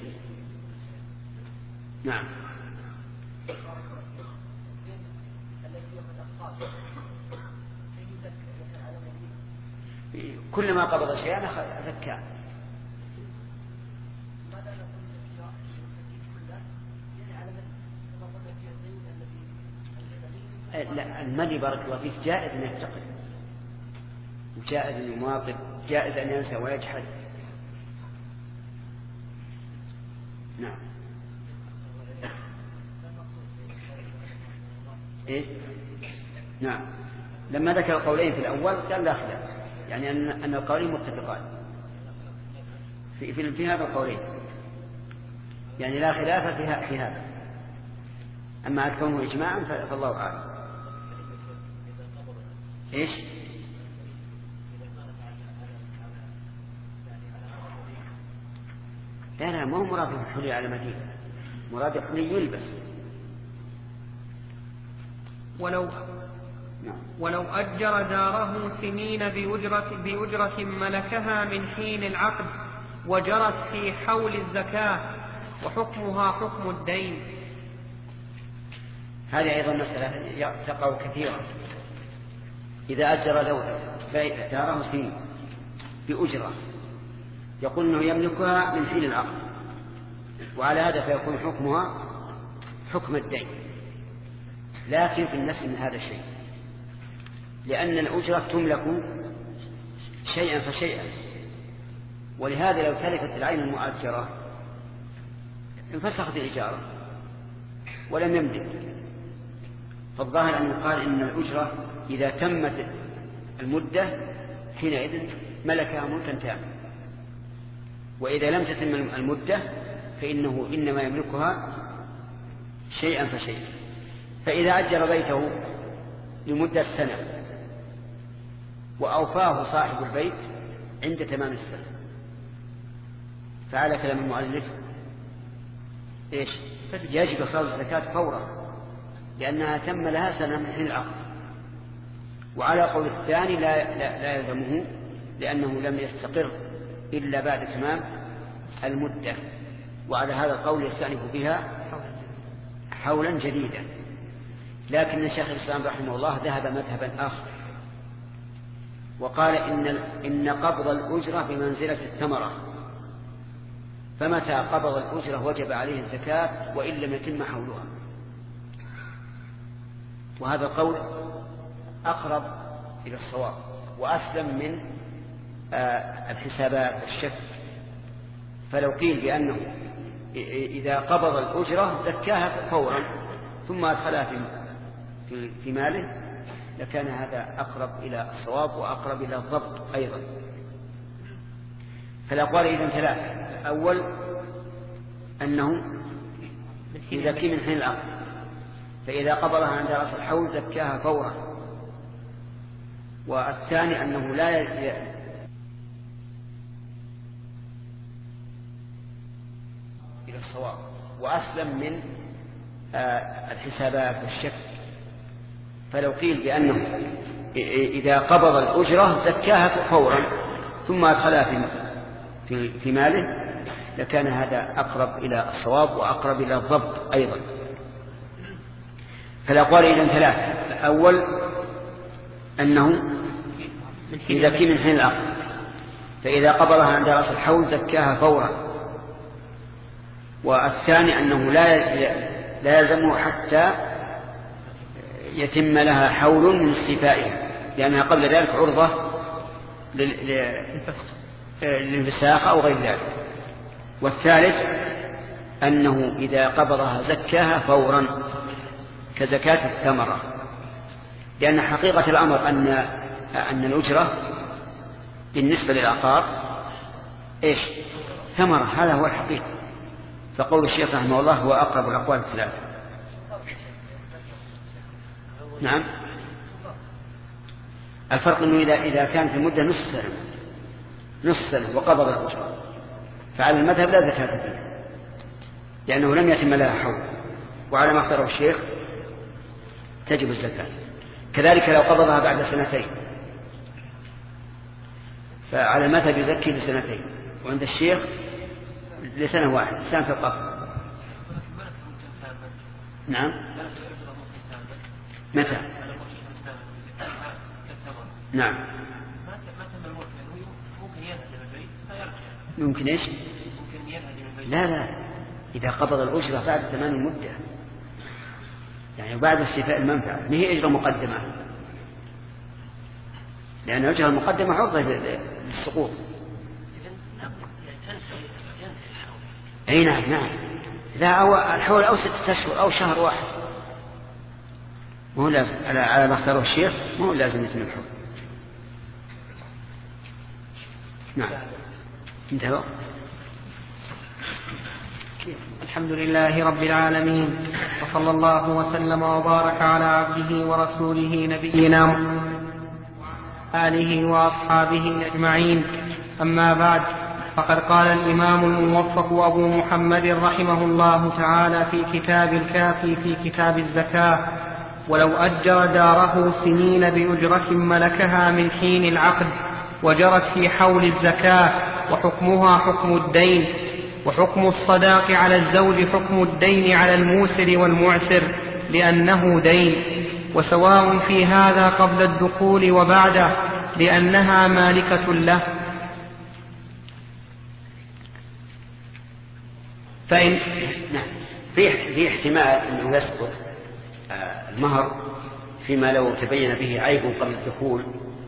نعم. كلما قبض شيئا زكاه. لا، المني بارك الله فيك جائز أن يفتقد، وجائز أن يماطل، جائز أن ينسى ويجحد. نعم. إيه؟ نعم. لما ذكر القولين في الأول قال لا خلاف، يعني أن أن القولين متفقان في في, في هذا القولين، يعني لا خلاف في في هذا. أما أكثرهم إجماعا فالله أعلم. إيش؟ لا لا، ما هو مراد الحلي على مدينة، مراد الحلي يلبس. ولو نعم. ولو أجر داره سنين بأجرة, بأجرة ملكها من حين العقد وجرت في حول الزكاة وحكمها حكم الدين. هذه أيضا مسألة تقع كثيرا. إذا أجر داره سنين بأجرة يقول أنه يملكها من حين العقد، وعلى هذا فيكون حكمها حكم الدين. لكن في النفس من هذا الشيء، لأن الأجرة تملك شيئا فشيئا، ولهذا لو تلفت العين المؤجرة انفسخت الإجارة ولم يملك. فالظاهر أن يقال إن الأجرة إذا تمت المدة حينئذ ملكها ملكا تاما، وإذا لم تتم المدة فإنه إنما يملكها شيئا فشيئا. فإذا أجر بيته لمدة سنة وأوفاه صاحب البيت عند تمام السنة، فعلى كلام المؤلف إيش؟ يجب إخراج الزكاة فورا، لأنها تم لها سنة من حين العقد. وعلى قول الثاني لا, لا, لا يلزمه، لأنه لم يستقر إلا بعد تمام المدة، وعلى هذا القول يستأنف بها حولا جديدا. لكن الشيخ الإسلام رحمه الله ذهب مذهبا آخر، وقال إن, إن قبض الأجرة بمنزلة الثمرة، فمتى قبض الأجرة وجب عليه الزكاة وإن لم يتم حولها. وهذا القول أقرب إلى الصواب وأسلم من آه الحسابات والشك. فلو قيل بأنه إذا قبض الأجرة زكاها فورا ثم أدخلها في, في ماله لكان هذا أقرب إلى الصواب وأقرب إلى الضبط أيضا. فالأقوال إذن ثلاثة: أول أنه يزكي من حين العقد، فإذا قبضها عند رأس الحول زكاها فورا. والثاني أنه لا ي... إلى الصواب وأسلم من آه الحسابات والشك. فلو قيل بأنه إذا قبض الأجرة زكاها فورا ثم أدخلها في, في... في ماله لكان هذا أقرب إلى الصواب وأقرب إلى الضبط أيضا. فالأقوال إذن ثلاثة. الأول أنه يزكي من حين العقد، فإذا قبضها عند رأس الحول زكاها فورا. والثاني أنه لا لا يلزمه حتى يتم لها حول من استيفائها، لأنها قبل ذلك عرضة للفساخ أو غير ذلك. والثالث أنه إذا قبضها زكاها فورا كزكاة الثمرة، لأن حقيقة الأمر أن أن الأجرة بالنسبة للعقار إيش؟ ثمرة، هذا هو الحقيقة. فقول الشيخ رحمه الله هو أقرب الأقوال الثلاثة. نعم، الفرق أنه إذا إذا كانت المدة نصف سنة نصف سنة وقبض الأجرة فعلى المذهب لا زكاة فيها، لأنه لم يتم لها حول، وعلى ما اختاره الشيخ تجب الزكاة. كذلك لو قبضها بعد سنتين فعلى المذهب يزكي بسنتين، وعند الشيخ لسنة واحدة، سنة القبض. نعم، متى؟ نعم، ممكن ايش؟ لا لا، إذا قبض الأجرة بعد تمام المدة، يعني بعد استيفاء المنفعة، ما هي أجرة مقدمة، لأن الأجرة المقدمة عرضة للسقوط. أي نعم نعم، إذا الحول أو ستة أشهر أو شهر واحد مو لازم، على على ما اختاره الشيخ مو لازم يتم الحول. نعم، انتهى. الحمد لله رب العالمين، وصلى الله وسلم وبارك على عبده ورسوله نبينا محمد آله وأصحابه أجمعين. أما بعد، فقد قال الإمام الموفق أبو محمد رحمه الله تعالى في كتاب الكافي في كتاب الزكاة: ولو أجر داره سنين بأجرة ملكها من حين العقد وجرت في حول الزكاة، وحكمها حكم الدين، وحكم الصداق على الزوج حكم الدين على الموسر والمعسر لأنه دين، وسواء في هذا قبل الدخول وبعده لأنها مالكة له. فإن نعم، في احتمال أنه يسقط المهر فيما لو تبين به عيب قبل الدخول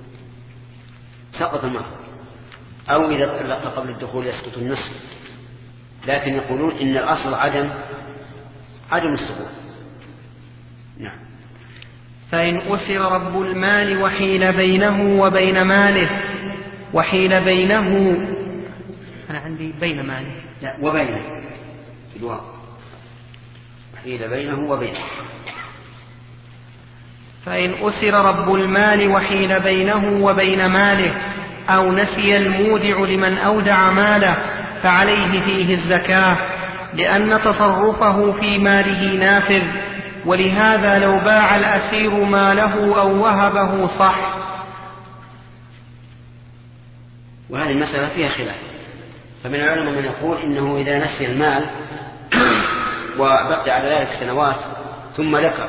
سقط المهر، أو إذا طلق قبل الدخول يسقط النصف، لكن يقولون إن الأصل عدم عدم السقوط. نعم. فإن أسر رب المال وحيل بينه وبين ماله وحيل بينه أنا عندي بين ماله لا وبينه في الواقع وحيل بينه وبينه فإن أسر رب المال وحيل بينه وبين ماله أو نسي المودع لمن أودع ماله فعليه فيه الزكاة، لأن تصرفه في ماله نافذ، ولهذا لو باع الأسير ماله أو وهبه صح. وهذه المسألة فيها خلاف، فمن العلماء من يقول إنه إذا نسي المال وبقي على ذلك سنوات ثم ذكر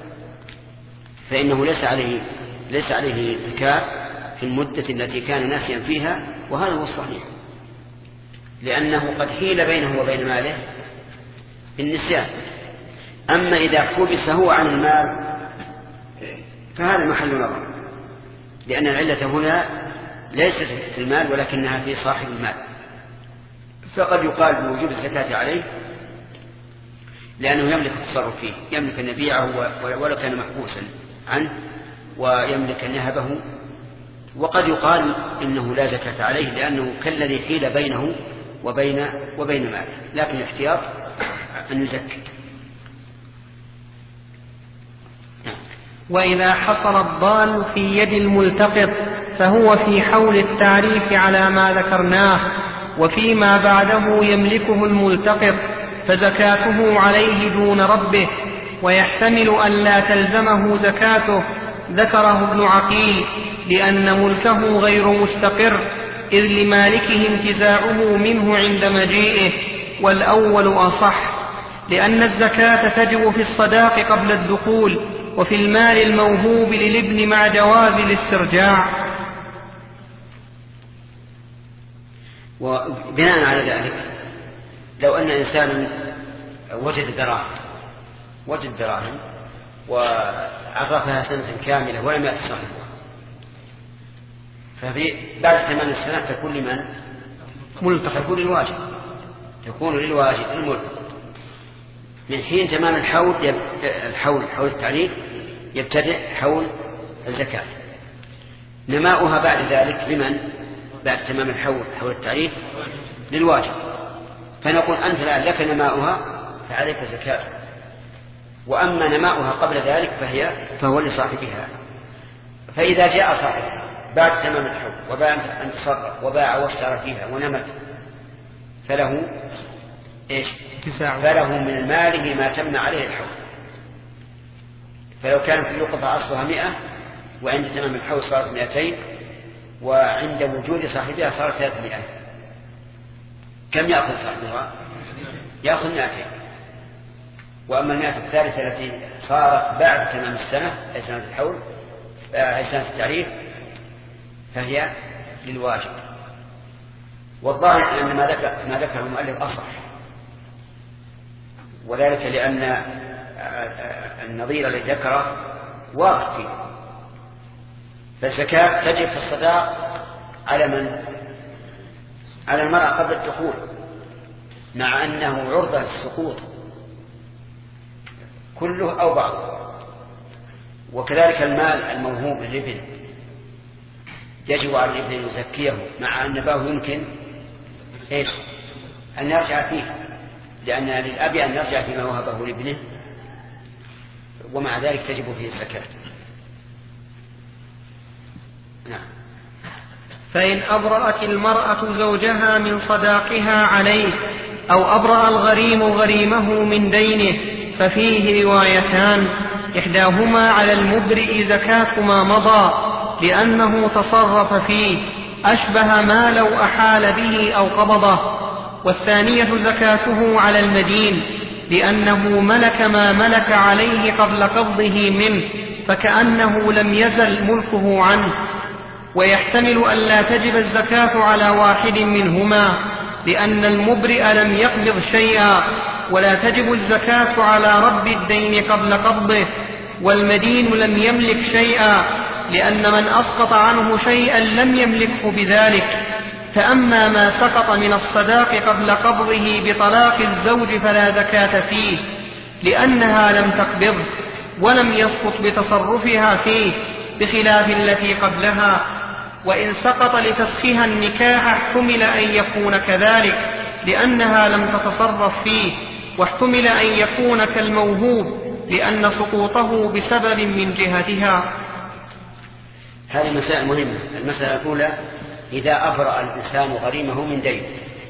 فإنه ليس عليه ليس عليه زكاة في المدة التي كان ناسيا فيها، وهذا هو الصحيح، لأنه قد حيل بينه وبين ماله بالنسيان. أما إذا كبس هو عن المال فهذا محل نظر، لأن العلة هنا ليست في المال ولكنها في صاحب المال، فقد يقال بوجوب الزكاة عليه لأنه يملك التصرف فيه، يملك أن يبيعه ولو كان محبوسا عنه، ويملك أن يهبه. وقد يقال إنه لا زكاة عليه لأنه كالذي حيل بينه وبين وبين ماله، لكن الاحتياط أن يزكي. وإذا حصل الضال في يد الملتقط فهو في حول التعريف على ما ذكرناه، وفيما بعده يملكه الملتقط فزكاته عليه دون ربه، ويحتمل أن لا تلزمه زكاته، ذكره ابن عقيل، لأن ملكه غير مستقر، إذ لمالكه انتزاعه منه عند مجيئه، والأول أصح، لأن الزكاة تجب في الصداق قبل الدخول وفي المال الموهوب للابن مع جواز الاسترجاع. وبناء على ذلك لو أن إنسانا وجد دراهم وجد دراهم وعرفها سنة كاملة ولم يأت صاحبها، ففي بعد ثمان السنة تكون لمن؟ ملك، تكون للواجب، تكون للواجب الملك. من حين تمام الحول يب... الحول حول التعريف يبتدئ حول الزكاة. نماؤها بعد ذلك لمن؟ بعد تمام الحول حول التعريف للواجب، فنقول أنت الآن لك نماؤها فعليك زكاة، وأما نماؤها قبل ذلك فهي فهو لصاحبها. فإذا جاء صاحبها بعد تمام الحول وباع أن تصرف وباع واشترى فيها ونمت فله إيش؟ فله من ماله ما تم عليه الحول. فلو كانت اللقطة أصلها مئة وعند تمام الحول صارت مئتين وعند وجود صاحبها صارت ثلاثمائة، كم يأخذ صاحبها؟ يأخذ مئتين. وأما المئة الثالثة التي صارت بعد تمام السنة أي سنة الحول أي سنة التعريف فهي للواجب. والظاهر أن ما ذكر ما ذكر المؤلف أصح، وذلك لأن النظير الذي ذكره واضح فيه. فالزكاة تجب في الصداق على من؟ على المرأة قبل الدخول، مع أنه عرضة للسقوط كله أو بعضه. وكذلك المال الموهوب للابن يجب على الابن أن يزكيه، مع أن أباه يمكن إيش؟ أن يرجع فيه، لأن للأب أن يرجع فيما وهبه لابنه، ومع ذلك تجب فيه الزكاة. نعم. فإن أبرأت المرأة زوجها من صداقها عليه أو أبرأ الغريم غريمه من دينه ففيه روايتان، إحداهما على المبرئ زكاة ما مضى لأنه تصرف فيه أشبه ما لو أحال به أو قبضه، والثانية زكاته على المدين لأنه ملك ما ملك عليه قبل قبضه منه فكأنه لم يزل ملكه عنه. ويحتمل أن لا تجب الزكاة على واحد منهما لأن المبرئ لم يقبض شيئا، ولا تجب الزكاة على رب الدين قبل قبضه، والمدين لم يملك شيئا لأن من أسقط عنه شيئا لم يملكه بذلك. فأما ما سقط من الصداق قبل قبضه بطلاق الزوج فلا زكاة فيه لأنها لم تقبضه ولم يسقط بتصرفها فيه، بخلاف التي قبلها. وإن سقط لفسخها النكاح احتمل أن يكون كذلك لأنها لم تتصرف فيه، واحتمل أن يكون كالموهوب لأن سقوطه بسبب من جهتها. هذه مسائل مهمة. المسألة الأولى: إذا أبرأ الإنسان غريمه من دين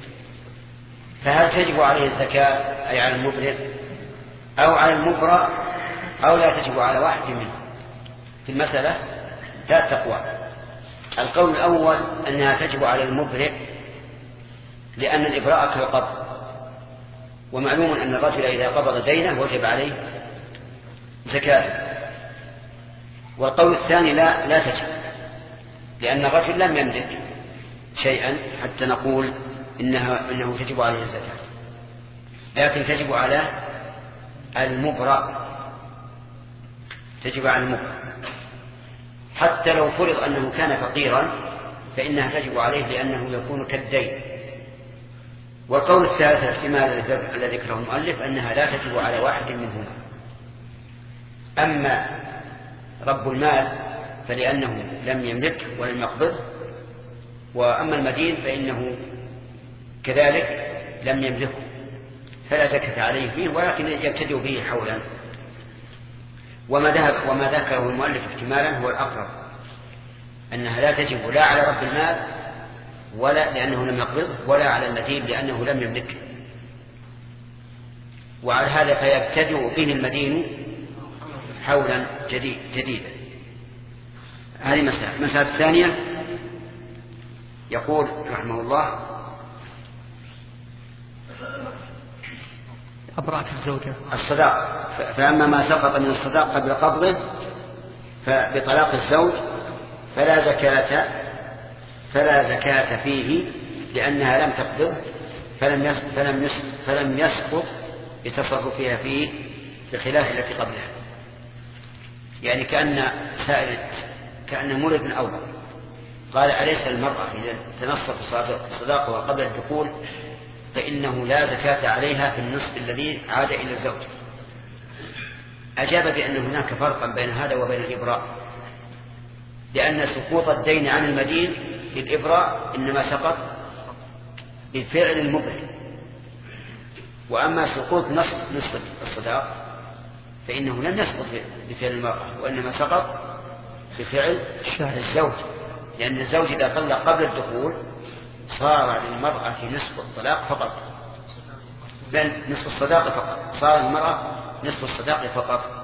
فهل تجب عليه الزكاة أي على المبرئ أو على المبرأ أو لا تجب على واحد منه؟ في المسألة ثلاث أقوال. القول الأول أنها تجب على المبرئ لأن الإبراء كالقبض، ومعلوم أن الرجل إذا قبض دينه وجب عليه زكاة. والقول الثاني لا لا تجب، لأن الرجل لم يملك شيئا حتى نقول إنها إنه تجب عليه الزكاة، لكن تجب على المبرأ، تجب على المبرأ حتى لو فرض أنه كان فقيرا فإنها تجب عليه لأنه يكون كالدين. والقول الثالث الاحتمال الذي ذكره المؤلف أنها لا تجب على واحد منهما. أما رب المال فلأنه لم يملك ولم يقبض، وأما المدين فإنه كذلك لم يملكه فلا زكاة عليه فيه، ولكن يبتدئ به حولا. وما, وما ذكره المؤلف احتمالا هو الأقرب، أنها لا تجب لا على رب المال ولا لأنه لم يقبضه ولا على المدين لأنه لم يملكه. وعلى هذا فيبتدئ به المدين حولا جديد جديدا. هذه مسألة. المسألة الثانية يقول رحمه الله: أبرأت الزوجة الصداق. فأما ما سقط من الصداق قبل قبضه فبطلاق الزوج فلا زكاة فلا زكاة فيه لأنها لم تقبض فلم فلم فلم يسقط بتصرفها فيه بخلاف التي قبلها. يعني كأن سائل كأن مولد أول قال أليس المرأة إذا تنصف صداقها قبل الدخول فإنه لا زكاة عليها في النصف الذي عاد إلى الزوج؟ أجاب بأن هناك فرقا بين هذا وبين الإبراء، لأن سقوط الدين عن المدين للإبراء إنما سقط بفعل المبرئ، وأما سقوط نصف نصف الصداق فإنه لم يسقط بفعل المرأة وإنما سقط بفعل الزوج، لأن الزوج إذا طلق قبل الدخول صار للمرأة نصف الطلاق فقط، بل نصف الصداق فقط، صار للمرأة نصف الصداق فقط.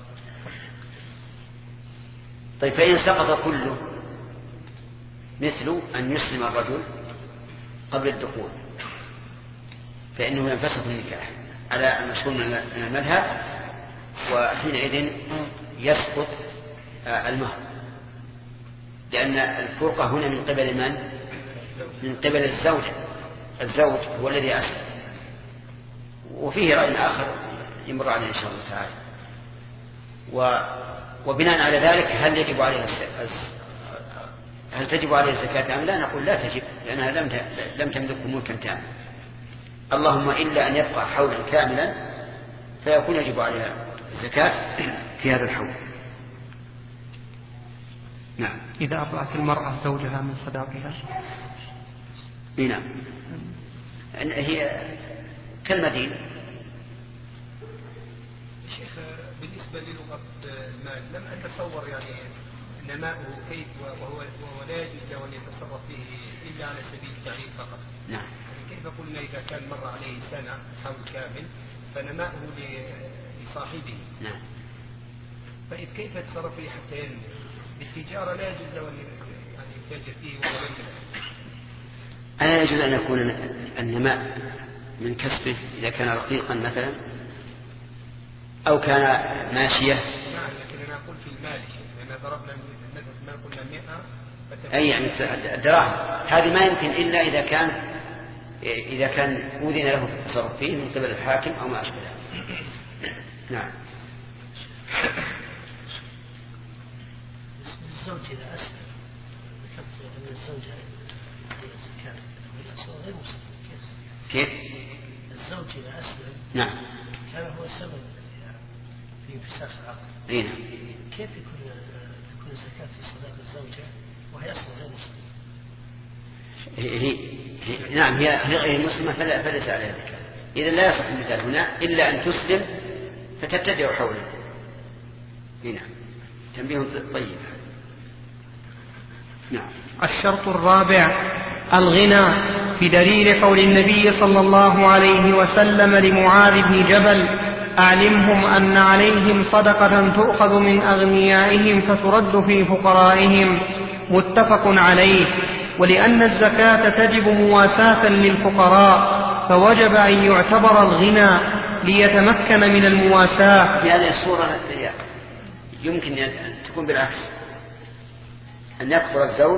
طيب فإن سقط كله مثل أن يسلم الرجل قبل الدخول فإنه ينفسخ النكاح على المشهور من المذهب، وحينئذ يسقط المهر، لأن الفرقة هنا من قبل من؟ من قبل الزوج. الزوج هو الذي أسلم. وفيه رأي آخر يمر عليه إن شاء الله تعالى. و... وبناء على ذلك هل يجب عليه الزكاة؟ هل تجب عليه الزكاة أم لا؟ نقول لا تجب، لأنها لم ت... لم تملك ملكا تاما، اللهم إلا أن يبقى حولا كاملا فيكون يجب عليها الزكاة في هذا الحول. نعم. إذا أبرأت المرأة زوجها من صداقها. نعم. هي كالمدين. شيخ بالنسبة للغة المال لم أتصور يعني نماؤه كيف وهو, وهو لا يجوز له أن يتصرف به إلا على سبيل التعليم فقط. نعم. يعني كيف قلنا إذا كان مر عليه سنة حول كامل فنماؤه لصاحبه. نعم. فإذ كيف يتصرف فيه حتى ينمو؟ بالتجارة لا يجوز له أن يعني يتاجر فيه ولا ينمو. ألا يجوز أن يكون النماء من كسبه إذا كان رقيقا مثلا أو كان ماشية؟ نعم، لكن أنا أقول في المال لأن ضربنا ما قلنا مئة أي يعني الدراهم هذه ما يمكن إلا إذا كان إذا كان أذن له في التصرف فيه من قبل الحاكم أو ما أشبه. نعم. الزوج إذا أسلم ذكرت أن الزوجة الزكاة غير مسلم كيف؟ الزوج إذا أسلم نعم كان هو السبب في انفساخ العقد. إيه نعم. كيف يكون تكون الزكاة في صداق الزوجة وهي أصلا غير مسلمة؟ هي, هي نعم هي غير مسلمة فلا فليس عليها زكاة. إذا لا يصح المثال هنا إلا أن تسلم فتبتدع حوله. نعم. تنبيه طيب. نعم. الشرط الرابع الغنى بدليل قول النبي صلى الله عليه وسلم لمعاذ بن جبل أعلمهم أن عليهم صدقة تؤخذ من أغنيائهم فترد في فقرائهم، متفق عليه. ولأن الزكاة تجب مواساة للفقراء فوجب أن يعتبر الغنى ليتمكن من المواساة. في هذه الصورة يمكن أن تكون بالعكس، أن يكفر الزوج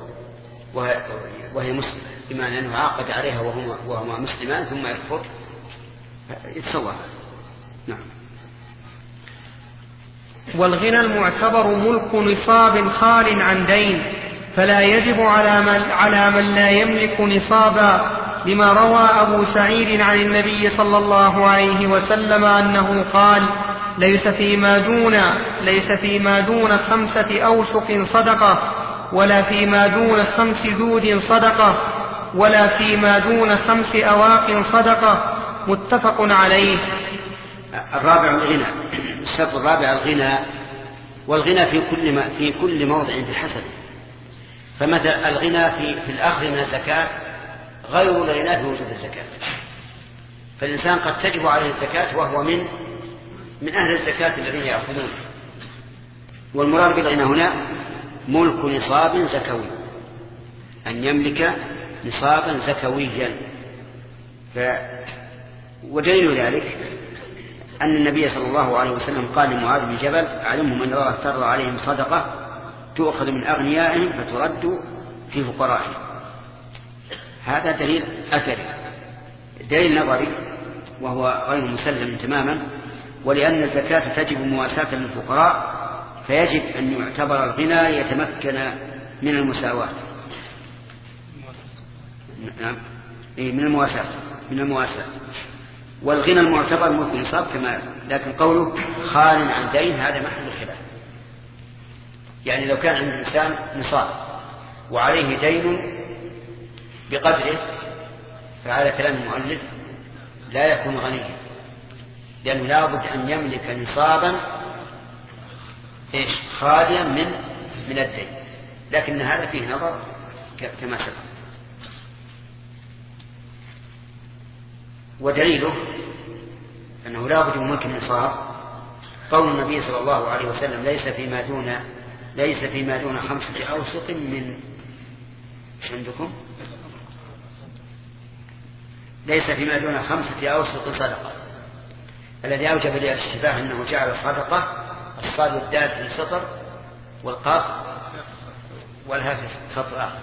وهي مسلمة بمعنى أنه عاقد عليها وهما, وهما مسلمان ثم يكفر يتسوى. نعم. والغنى المعتبر ملك نصاب خال عن دين، فلا يجب على من, على من لا يملك نصابا، لما روى أبو سعيد عن النبي صلى الله عليه وسلم أنه قال ليس فيما دون, ليس فيما دون خمسة أوسق صدقة، ولا فيما دون خمس ذود صدقة، ولا فيما دون خمس أواق صدقة، متفق عليه. الرابع الغنى. الشرط الرابع الغنى، والغنى في كل ما في كل موضع بحسب. فمثلا الغنى في في الأخذ من الزكاة غير الغنى في وجود الزكاة، فالإنسان قد تجب عليه الزكاة وهو من من أهل الزكاة الذين يأخذون. والمراد بالغنى هنا ملك نصاب زكوي، أن يملك نصابا زكويا. ودليل ذلك أن النبي صلى الله عليه وسلم قال لمعاذ بن جبل أعلمهم أن الله افترض عليهم صدقة تؤخذ من أغنيائهم فترد في فقرائهم. هذا دليل أثري. دليل نظري وهو غير مسلم تماما، ولأن الزكاة تجب مواساة للفقراء فيجب أن يعتبر الغنى يتمكن من المساواة. نعم من المواساة من المواساة والغنى المعتبر ملك نصاب كما، لكن قوله خال عن دين هذا محل الخلاف. يعني لو كان عند الإنسان نصاب وعليه دين بقدره فهذا كلام المؤلف لا يكون غنيا، لأنه لا بد أن يملك نصابا إيش خاليا من من الدين، لكن هذا فيه نظر كما سبق. ودليله أنه لا بد من ملك النصاب قول النبي صلى الله عليه وسلم ليس فيما دون ليس فيما دون خمسة أوسق من عندكم ليس فيما دون خمسة أوسق صدقة. الذي أوجب لي الاشتباه أنه جعل الصدقة الصاد والدال في سطر والقاف والهاء في سطر آخر،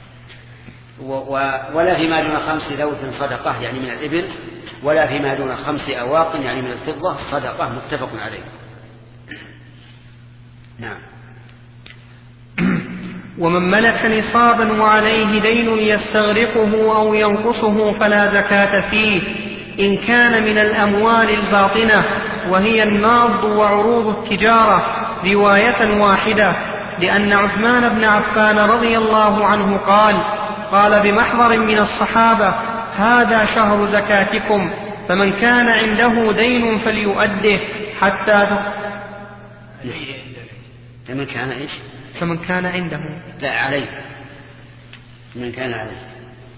ولا فيما دون خمس ذوت صدقة يعني من الإبل، ولا فيما دون خمس أواق يعني من الفضة صدقة، متفق عليه. نعم. ومن ملك نصابا وعليه دين يستغرقه أو ينقصه فلا زكاة فيه إن كان من الأموال الباطنة وهي الناض وعروض التجارة رواية واحدة، لأن عثمان بن عفان رضي الله عنه قال قال بمحضر من الصحابة هذا شهر زكاتكم، فمن كان عنده دين فليؤده حتى فمن كان إيش فمن كان عنده لا عليه من كان عليه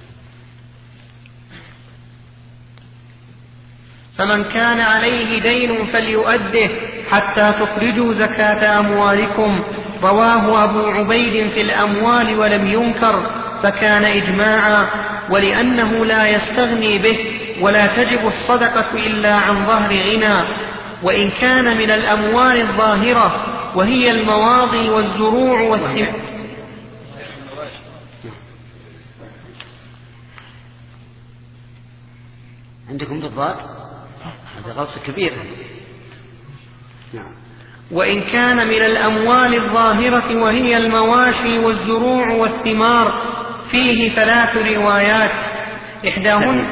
فمن كان عليه دين فليؤده حتى تخرجوا زكاة أموالكم. رواه أبو عبيد في الأموال ولم ينكر فكان إجماعا، ولأنه لا يستغني به ولا تجب الصدقة إلا عن ظهر غنى. وإن كان من الأموال الظاهرة وهي المواضي والزروع والثمار. عندكم بالضبط هذا غلط كبير. نعم. وإن كان من الأموال الظاهرة وهي المواشي والزروع والثمار فيه ثلاث روايات إحداهن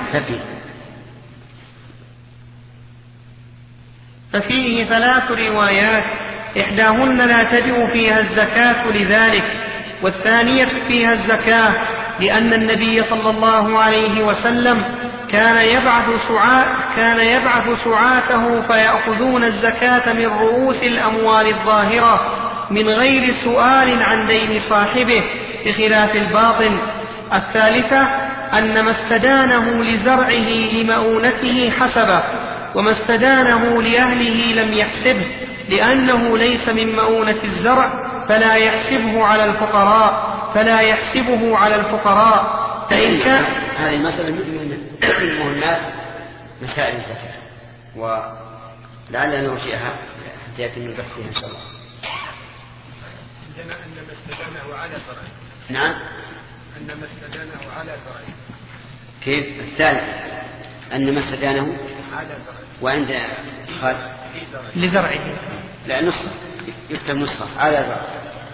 ففيه ثلاث روايات إحداهن لا تجب فيها الزكاة لذلك، والثانية فيها الزكاة لأن النبي صلى الله عليه وسلم كان يبعث سعاة كان يبعث سعاته فيأخذون الزكاة من رؤوس الأموال الظاهرة من غير سؤال عن دين صاحبه بخلاف الباطن. الثالثة أن ما استدانه لزرعه لمؤونته حسبه، وما استدانه لأهله لم يحسبه لأنه ليس من مؤونة الزرع فلا يحسبه على الفقراء فلا يحسبه على الفقراء فإن كان هذه المسألة من مهمات مسائل الزكاة، ولعلنا نرجئها حتى يتم البحث فيها إن شاء الله. عندنا أن ما استدانه على زرعه. نعم. أن ما استدانه على زرعه. كيف؟ الثالث أن ما استدانه على زرعه. وعند خالد لزرعه لا نصف يكتب نصف على زرعه.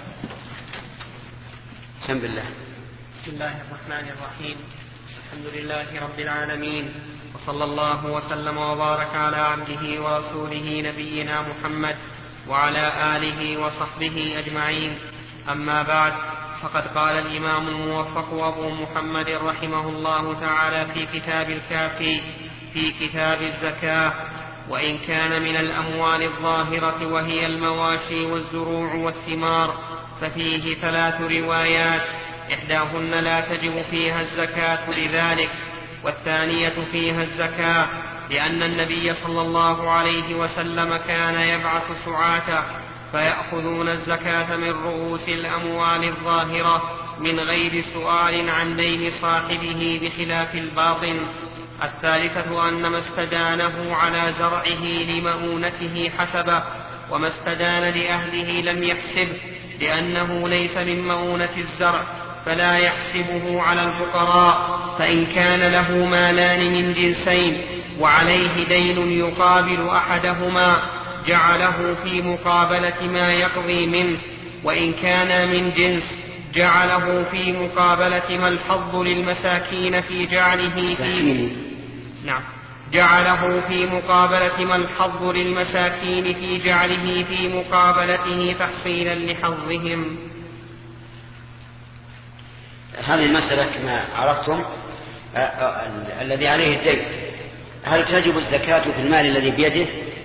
سم بالله. بسم الله الرحمن الرحيم. الحمد لله رب العالمين، وصلى الله وسلم وبارك على عبده ورسوله نبينا محمد وعلى آله وصحبه أجمعين. أما بعد، فقد قال الإمام الموفق أبو محمد رحمه الله تعالى في كتاب الكافي في كتاب الزكاة: وإن كان من الأموال الظاهرة وهي المواشي والزروع والثمار ففيه ثلاث روايات، إحداهن لا تجب فيها الزكاة لذلك، والثانية فيها الزكاة لأن النبي صلى الله عليه وسلم كان يبعث سعاته فيأخذون الزكاة من رؤوس الأموال الظاهرة من غير سؤال عن دين صاحبه بخلاف الباطن. الثالثة أن ما استدانه على زرعه لمؤونته حسبه، وما استدان لأهله لم يحسبه، لأنه ليس من مؤونة الزرع فلا يحسبه على الفقراء. فإن كان له مالان من جنسين وعليه دين يقابل أحدهما جعله في مقابلة ما يقضي منه، وإن كان من جنس جعله في مقابلة ما الحظ للمساكين في جعله في نعم جعله في مقابلة ما الحظ للمساكين في جعله في مقابلته تحصيلا لحظهم. هذه المسألة كما عرفتم الذي عليه الدين، هل تجب الزكاة في المال الذي بيده؟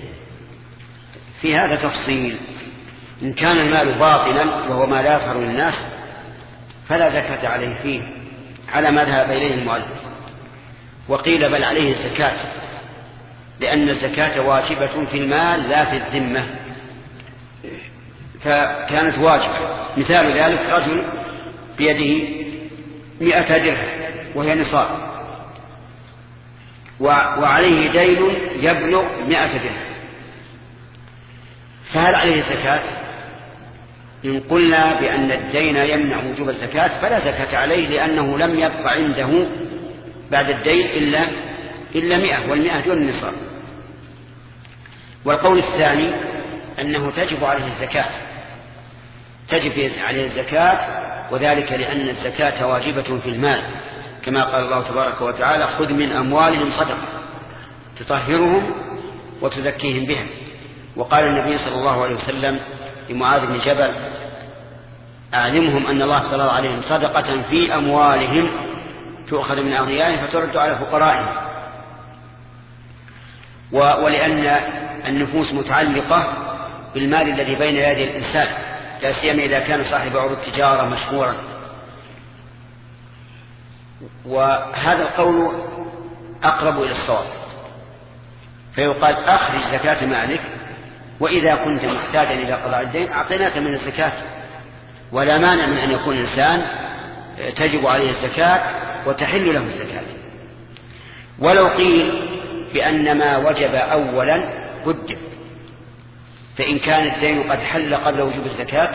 في هذا تفصيل. إن كان المال باطلا وهو ما لا يظهر للناس فلا زكاة عليه فيه على ما ذهب إليه المؤلف، وقيل بل عليه الزكاة، لأن الزكاة واجبة في المال لا في الذمة، فكانت واجبة. مثال ذلك رجل بيده مئة درهم وهي نصاب، وعليه دين يبلغ مئة درهم، فهل عليه الزكاة؟ إن قلنا بأن الدين يمنع وجوب الزكاة فلا زكاة عليه، لأنه لم يبق عنده بعد الدين إلا إلا مئة، والمئة دون النصاب. والقول الثاني أنه تجب عليه الزكاة، تجب عليه الزكاة، وذلك لأن الزكاة واجبة في المال، كما قال الله تبارك وتعالى: خذ من أموالهم صدقة تطهرهم وتزكيهم بها. وقال النبي صلى الله عليه وسلم لمعاذ بن جبل: أعلمهم أن الله افترض عليهم صدقة في أموالهم تؤخذ من أغنيائهم فترد على فقرائهم. ولأن النفوس متعلقة بالمال الذي بين يدي الإنسان، لا سيما إذا كان صاحب عروض تجارة مشهورا. وهذا القول أقرب إلى الصواب، فيقال: أخرج زكاة مالك، وإذا كنت محتاجا إلى قضاء الدين أعطيناك من الزكاة. ولا مانع من أن يكون إنسان تجب عليه الزكاة وتحل له الزكاة. ولو قيل بأن ما وجب أولا قدم، فإن كان الدين قد حل قبل وجوب الزكاة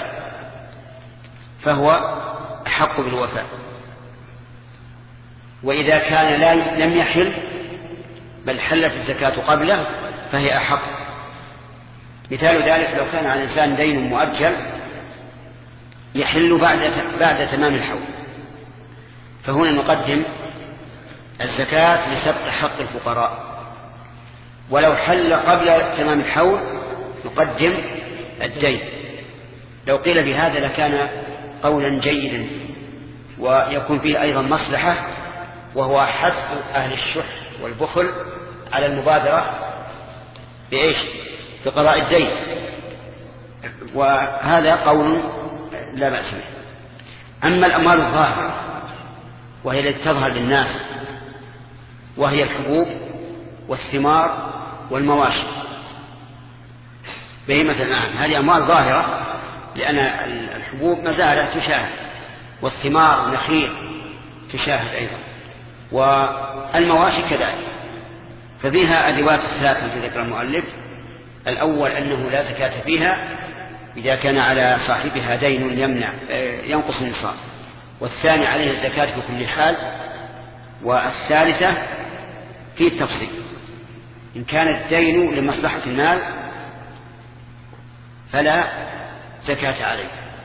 فهو أحق بالوفاء، وإذا كان لا لم يحل بل حلت الزكاة قبله فهي أحق. مثال ذلك لو كان على الإنسان دين مؤجل يحل بعد بعد تمام الحول، فهنا نقدم الزكاة لسبق حق الفقراء. ولو حل قبل تمام الحول نقدم الدين. لو قيل بهذا لكان قولا جيدا، ويكون فيه أيضا مصلحة، وهو حث أهل الشح والبخل على المبادرة بإيش؟ بقضاء الدين. وهذا قول لا بأس به. أما الأموال الظاهرة وهي التي تظهر للناس، وهي الحبوب والثمار والمواشي، بهيمة الأنعام، هذه أموال ظاهرة، لأن الحبوب مزارع تشاهد، والثمار نخيل تشاهد أيضا، والمواشي كذلك. فبها أدوات الثلاثة التي ذكر المؤلف: الأول أنه لا زكاة فيها إذا كان على صاحبها دين يمنع ينقص النصاب، والثاني عليه الزكاة في كل حال، والثالثة في التفصيل: إن كان الدين لمصلحة المال فلا زكاة عليه،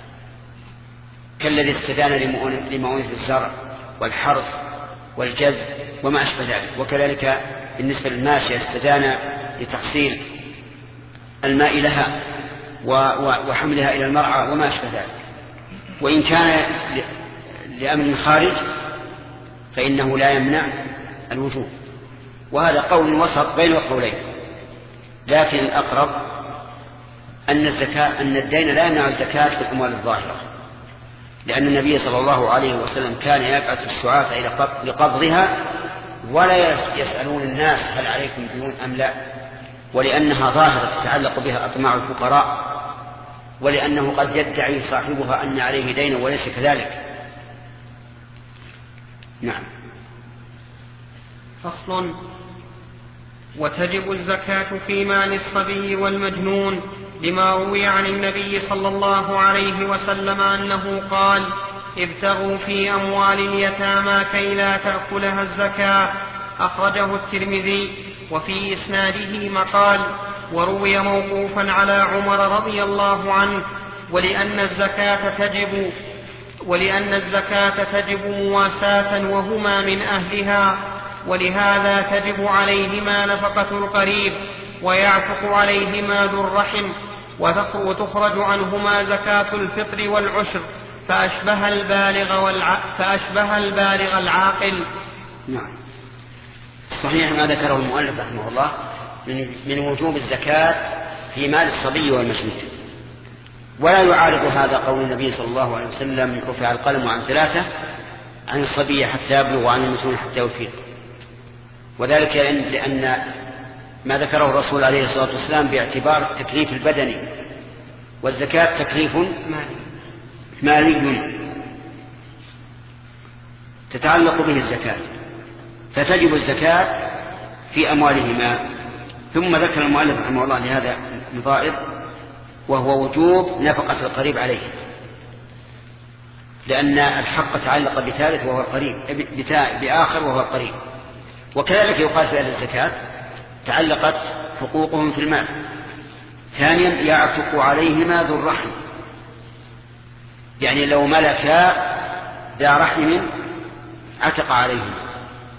كالذي استدان لمؤونة الزرع والحرث والجذب وما أشبه ذلك. وكذلك بالنسبة للماشية استدان لتحصيل الماء لها وحملها إلى المرعى وما أشبه ذلك. وإن كان لأمر خارج فإنه لا يمنع الوجوب. وهذا قول وسط بين القولين، لكن الأقرب أن الزكاة أن الدين لا يمنع الزكاة في الأموال الظاهرة، لأن النبي صلى الله عليه وسلم كان يبعث الشعاة لقبضها ولا يسألون الناس هل عليكم ديون أم لا، ولأنها ظاهرة تتعلق بها أطماع الفقراء، ولأنه قد يدعي صاحبها أن عليه دين وليس كذلك. نعم. فصل. وتجب الزكاة في مال الصبي والمجنون لما روي عن النبي صلى الله عليه وسلم أنه قال: ابتغوا في أموال اليتامى كي لا تأكلها الزكاة. أخرجه الترمذي. وفي إسناده مقال، وروي موقوفا على عمر رضي الله عنه: ولأن الزكاة تجب ولأن الزكاة تجب مواساة وهما من أهلها، ولهذا تجب عليهما نفقة القريب، ويعتق عليهما ذو الرحم، وتخرج عنهما زكاة الفطر والعشر، فأشبه البالغ, والع... فأشبه البالغ العاقل. نعم. صحيح ما ذكره المؤلف رحمه الله من, من وجوب الزكاة في مال الصبي والمجنون، ولا يعارض هذا قول النبي صلى الله عليه وسلم: رفع القلم عن ثلاثة، عن الصبي حتى يبلغ وعن المجنون حتى يفيق. وذلك لأن ما ذكره الرسول عليه الصلاة والسلام باعتبار التكليف البدني، والزكاة تكليف مالي تتعلق به الزكاة، فتجب الزكاة في أموالهما. ثم ذكر المؤلف رحمه الله لهذا الفائض، وهو وجوب نفقة القريب عليه، لأن الحق تعلق بثالث وهو القريب، بآخر وهو القريب. وكذلك يقال في أهل الزكاة تعلقت حقوقهم في المال. ثانيا، يعتق عليهما ذو الرحم، يعني لو ملكا ذا رحم عتق عليهما.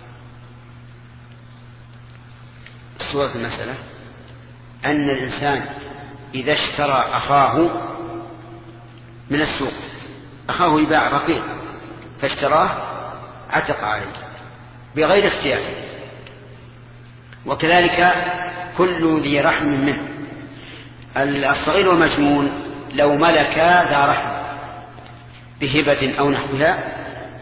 صورة المسألة أن الإنسان إذا اشترى أخاه من السوق، أخاه يباع رقيق فاشتراه، عتق عليه بغير اختيار. وكذلك كل ذي رحم منه. الصغير والمجنون لو ملكا ذا رحم بهبة أو نحوها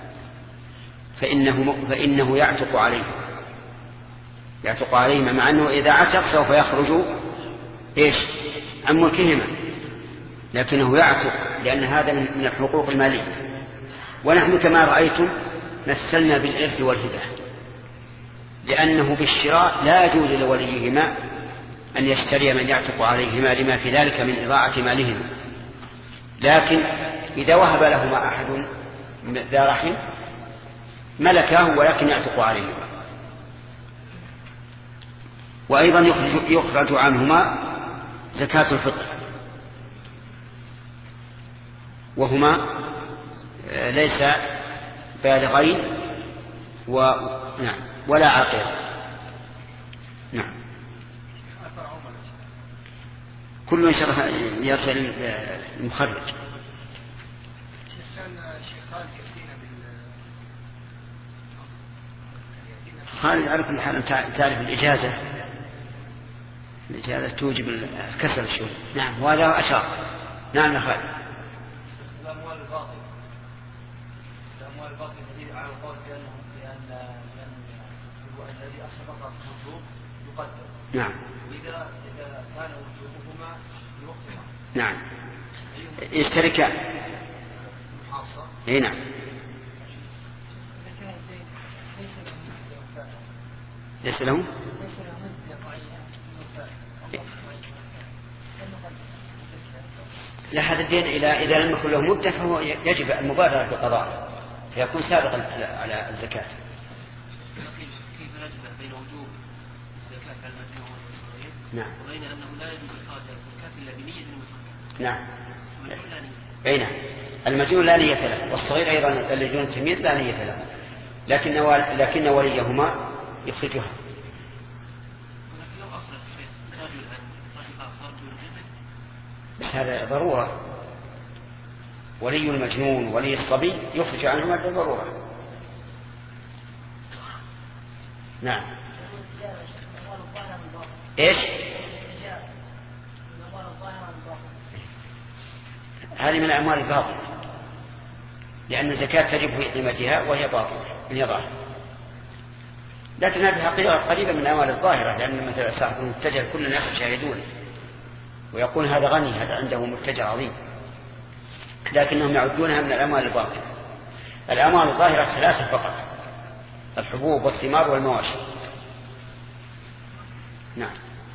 فإنه, فإنه يعتق عليه يعتق عليهما، مع أنه إذا عتق سوف يخرج إيش عن ملكهما، لكنه يعتق لأن هذا من الحقوق المالية. ونحن كما رأيتم مثلنا بالإرث والهبة، لأنه بالشراء لا يجوز لوليهما أن يشتري من يعتق عليهما لما في ذلك من إضاعة مالهما. لكن إذا وهب لهما أحد ذا رحم ملكاه ولكن يعتق عليهما. وأيضا يخرج عنهما زكاة الفطر، وهما ليس بالغين و... نعم ولا عاقل. نعم. كل من شرح يرسل المخرج. خالد على كل حال تعرف الإجازة الإجازة توجب الكسر الشغل. نعم وهذا أشار. نعم يا خالد. الأموال الباطلة الأموال الباطلة الذي على القول بأنهم لأن الذي أسبق الوجوب يقدر. نعم. وإذا إذا كان وجوبهما بوقتها. نعم. يشتركان. محاصة. إيه نعم. ليس له. لا هذا الدين إذا إذا لم يكن له مدة فهو يجب المبادرة بالقضاء فيكون سابقا على الزكاة. كيف نجمع بين وجوب الزكاة على المجنون والصغير نعم وبين أنه لا يجوز إخراج الزكاة إلا بنية المصدق؟ نعم. أي نعم. المجنون لا نية له، والصغير أيضا اللي دون التمييز لا نية له، لكن لكن وليهما يخرجها. بس هذا ضرورة. ولي المجنون ولي الصبي يخرج عنهما بالضرورة. نعم. ايش؟ هذه من الأموال الباطلة، لأن الزكاة تجب في قيمتها وهي باطلة من ظاهر. لكن هذه حقيقة قريبة من الأموال الظاهرة، لأن مثلا صاحب المتجر كل الناس يشاهدونه ويقول هذا غني، هذا عنده متجر عظيم، لكنهم يعدونها من الأموال الباطلة. الأموال الظاهرة ثلاثة فقط: الحبوب والثمار والمواشي. نعم.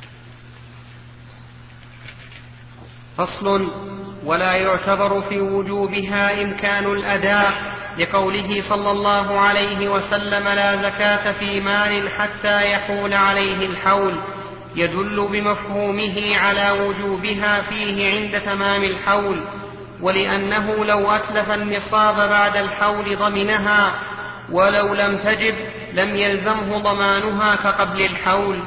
فصل. ولا يعتبر في وجوبها إمكان الأداء لقوله صلى الله عليه وسلم لا زكاة في مال حتى يحول عليه الحول، يدل بمفهومه على وجوبها فيه عند تمام الحول، ولأنه لو أتلف النصاب بعد الحول ضمنها، ولو لم تجب لم يلزمه ضمانها كقبل الحول.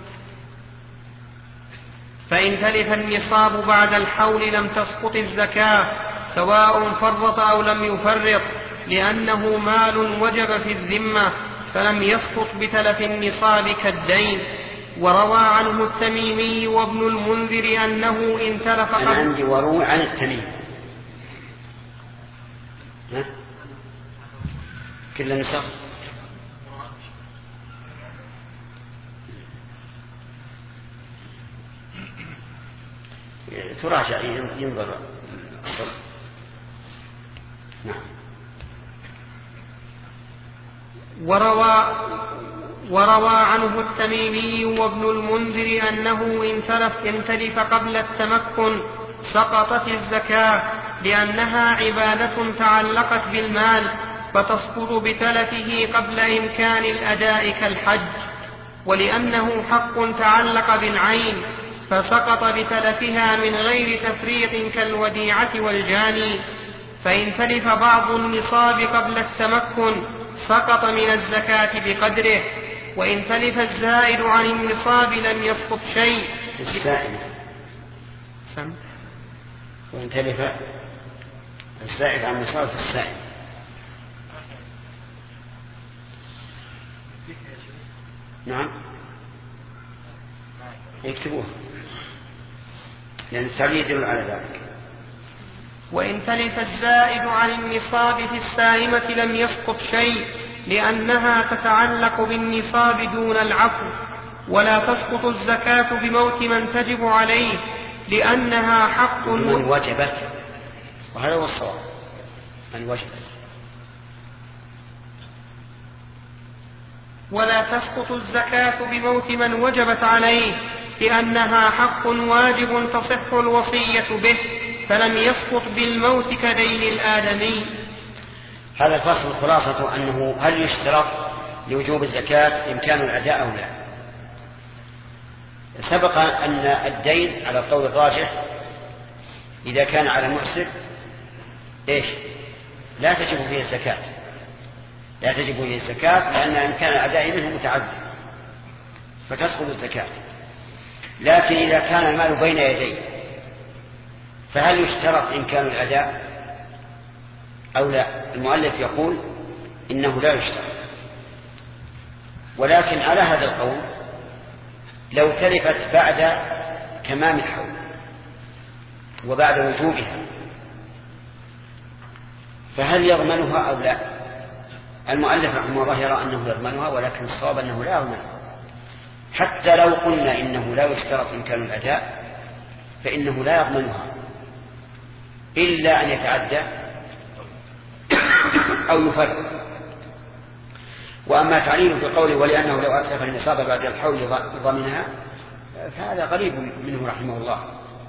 فإن تلف النصاب بعد الحول لم تسقط الزكاة سواء فرط أو لم يفرط، لأنه مال وجب في الذمة فلم يسقط بتلف النصاب كالدين. وروى عنه التميمي وابن المنذر أنه إن تلف أنا عندي وروى عن التميم كل نسخ تراجع ينظر. نعم. وروى, وروى عنه التميمي وابن المنذر أنه إن تلف, إن تلف قبل التمكن سقطت الزكاة، لأنها عبادة تعلقت بالمال فتسقط بتلفه قبل إمكان الأداء كالحج، ولأنه حق تعلق بالعين فسقط بتلفها من غير تفريط كالوديعة والجاني. فإن تلف بعض النصاب قبل التمكن سقط من الزكاة بقدره، وإن تلف الزائد عن النصاب لم يسقط شيء. الزائد وإن تلف الزائد عن النصاب في السائد. نعم يكتبوه لأن التعليل يدل على ذلك. وإن تلف الزائد عن النصاب في السائمة لم يسقط شيء، لأنها تتعلق بالنصاب دون العفو، ولا تسقط الزكاة بموت من تجب عليه، لأنها حق من وجبت، وهذا هو الصواب، من وجبت. ولا تسقط الزكاة بموت من وجبت عليه، لأنها حق واجب تصح الوصية به، فلم يسقط بالموت كدين الآدمي. هذا الفصل خلاصة أنه هل يشترط لوجوب الزكاة إمكان الأداء أو لا. سبق أن الدين على القول الراجح إذا كان على المعسر إيش لا تجب فيه الزكاة، لا تجب فيه الزكاة لأن إمكان الأداء منه متعدد فتسقط الزكاة. لكن إذا كان المال بين يديه فهل يشترط إمكان الأداء أو لا؟ المؤلف يقول إنه لا يشترط، ولكن على هذا القول لو تلفت بعد تمام الحول وبعد وجوبها فهل يضمنها أو لا؟ المؤلف رحمه الله يرى أنه يضمنها، ولكن الصواب أنه لا يضمنها. حتى لو قلنا إنه لا يشترط إمكان الأداء فإنه لا يضمنها إلا أن يتعدى أو يفرق. وأما تعليله بقوله ولأنه لو أتلف النصاب بعد الحول ضمنها فهذا غريب منه رحمه الله،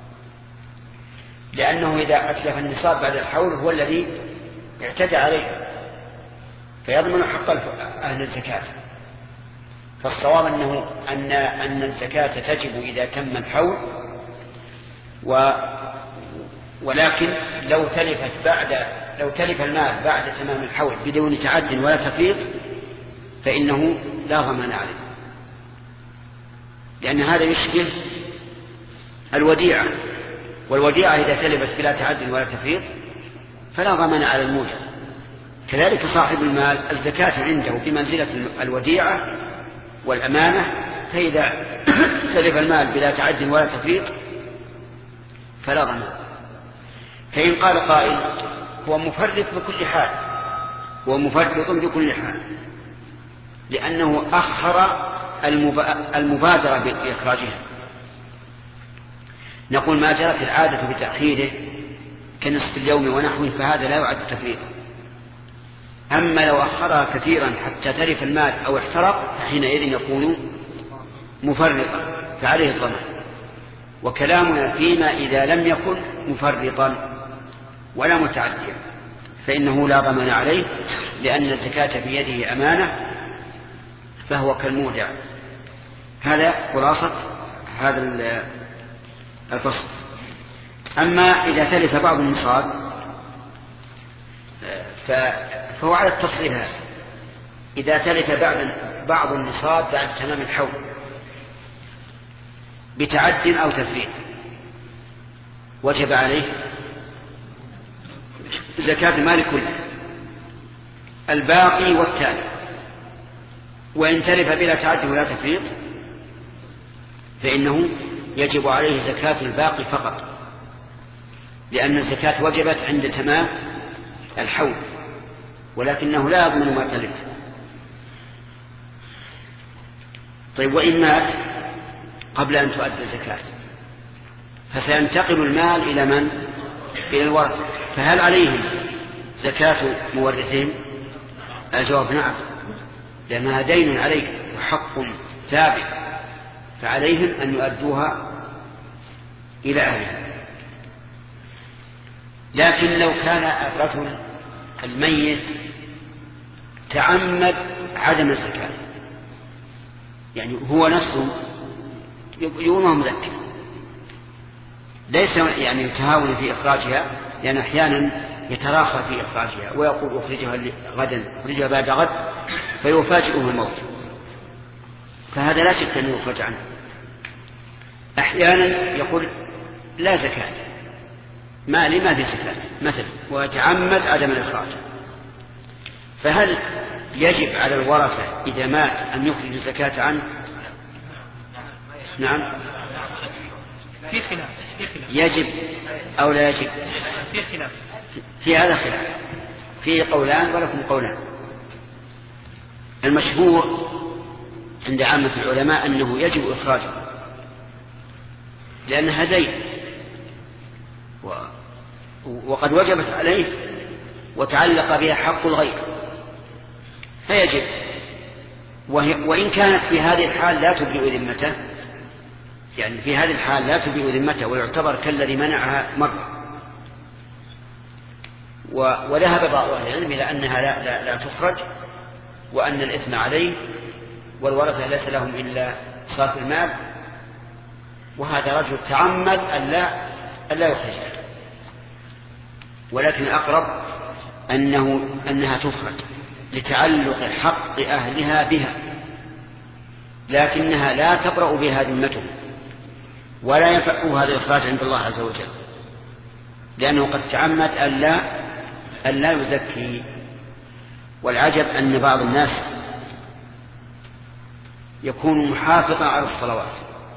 لأنه إذا أتلف النصاب بعد الحول هو الذي اعتدى عليه فيضمن حق أهل الزكاة. فالصواب أنه أن أن الزكاة تجب إذا تم الحول، و ولكن لو تلفت بعد لو تلف المال بعد تمام الحول بدون تعد ولا تفريط فإنه لا ضمان عليه، لأن هذا يشبه الوديعة، والوديعة إذا تلفت بلا تعد ولا تفريط فلا ضمان على الموجب. كذلك صاحب المال الزكاة عنده بمنزلة الوديعة والأمانة، فإذا تلف المال بلا تعد ولا تفريط فلا ضمان. فإن قال قائل هو مفرط بكل حال، هو مفرط بكل حال لأنه أخر المبادرة بإخراجها، نقول ما جرت العادة بتأخيره كنصف اليوم ونحوه فهذا لا يعد تفريطا. أما لو أخرها كثيرا حتى تلف المال أو احترق فحينئذ يكون مفرطا فعليه الضمان. وكلامنا فيما إذا لم يكن مفرطا ولا متعديا فإنه لا ضمان عليه، لأن الزكاة في يده أمانة فهو كالمودع. هذا خلاصة هذا الفصل. أما إذا تلف بعض النصاب فهو على التفصيل هذا. إذا تلف بعض النصاب بعد تمام الحول بتعد أو تفريط وجب عليه زكاة المال كله الباقي والتالي. وإن تلف بلا تعد ولا تفريط فإنه يجب عليه زكاة الباقي فقط، لأن الزكاة وجبت عند تمام الحول، ولكنه لا يضمن ما تلف. طيب وإن مات قبل أن تؤدى الزكاة فسينتقل المال إلى من؟ إلى الورثة. فهل عليهم زكاة مورثين؟ الجواب نعم، لأنها دين عليك وحق ثابت، فعليهم أن يؤدوها إلى أهلها. لكن لو كان الرجل الميت تعمد عدم الزكاة، يعني هو نفسه يقول ما مذكر، ليس يعني يتهاون في إخراجها، لأن أحيانا يتراخى في إخراجها ويقول أخرجها غدا أخرجها بعد غد فيفاجئه الموت، فهذا لا شك أن يخرج عنه. أحيانا يقول لا زكاة، مالي ما في زكاة مثلا، ويتعمد عدم الإخراج، فهل يجب على الورثة إذا مات أن يخرج الزكاة عنه؟ نعم، في خلاف يجب أو لا يجب؟ في خلاف، في هذا خلاف، فيه قولان ولكم قولان. المشهور عند عامة العلماء أنه يجب إخراجه، لأنها دين وقد وجبت عليه وتعلق بها حق الغير فيجب. وإن كانت في هذه الحال لا تبرئ ذمته، يعني في هذه الحال لا تبرئ ذمته ويعتبر كالذي منعها مرة. وذهب بعض أهل العلم إلى أنها لا, لا, لا تخرج، وأن الإثم عليه والورثة ليس لهم إلا صرف المال، وهذا رجل تعمد ألا ألا يخرجها. ولكن الأقرب أنه أنها تخرج لتعلق حق أهلها بها، لكنها لا تبرأ بها ذمتهم ولا ينفعه هذا الإخراج عند الله عز وجل، لأنه قد تعمد ألا ألا يزكي. والعجب أن بعض الناس يكون محافظا على الصلوات،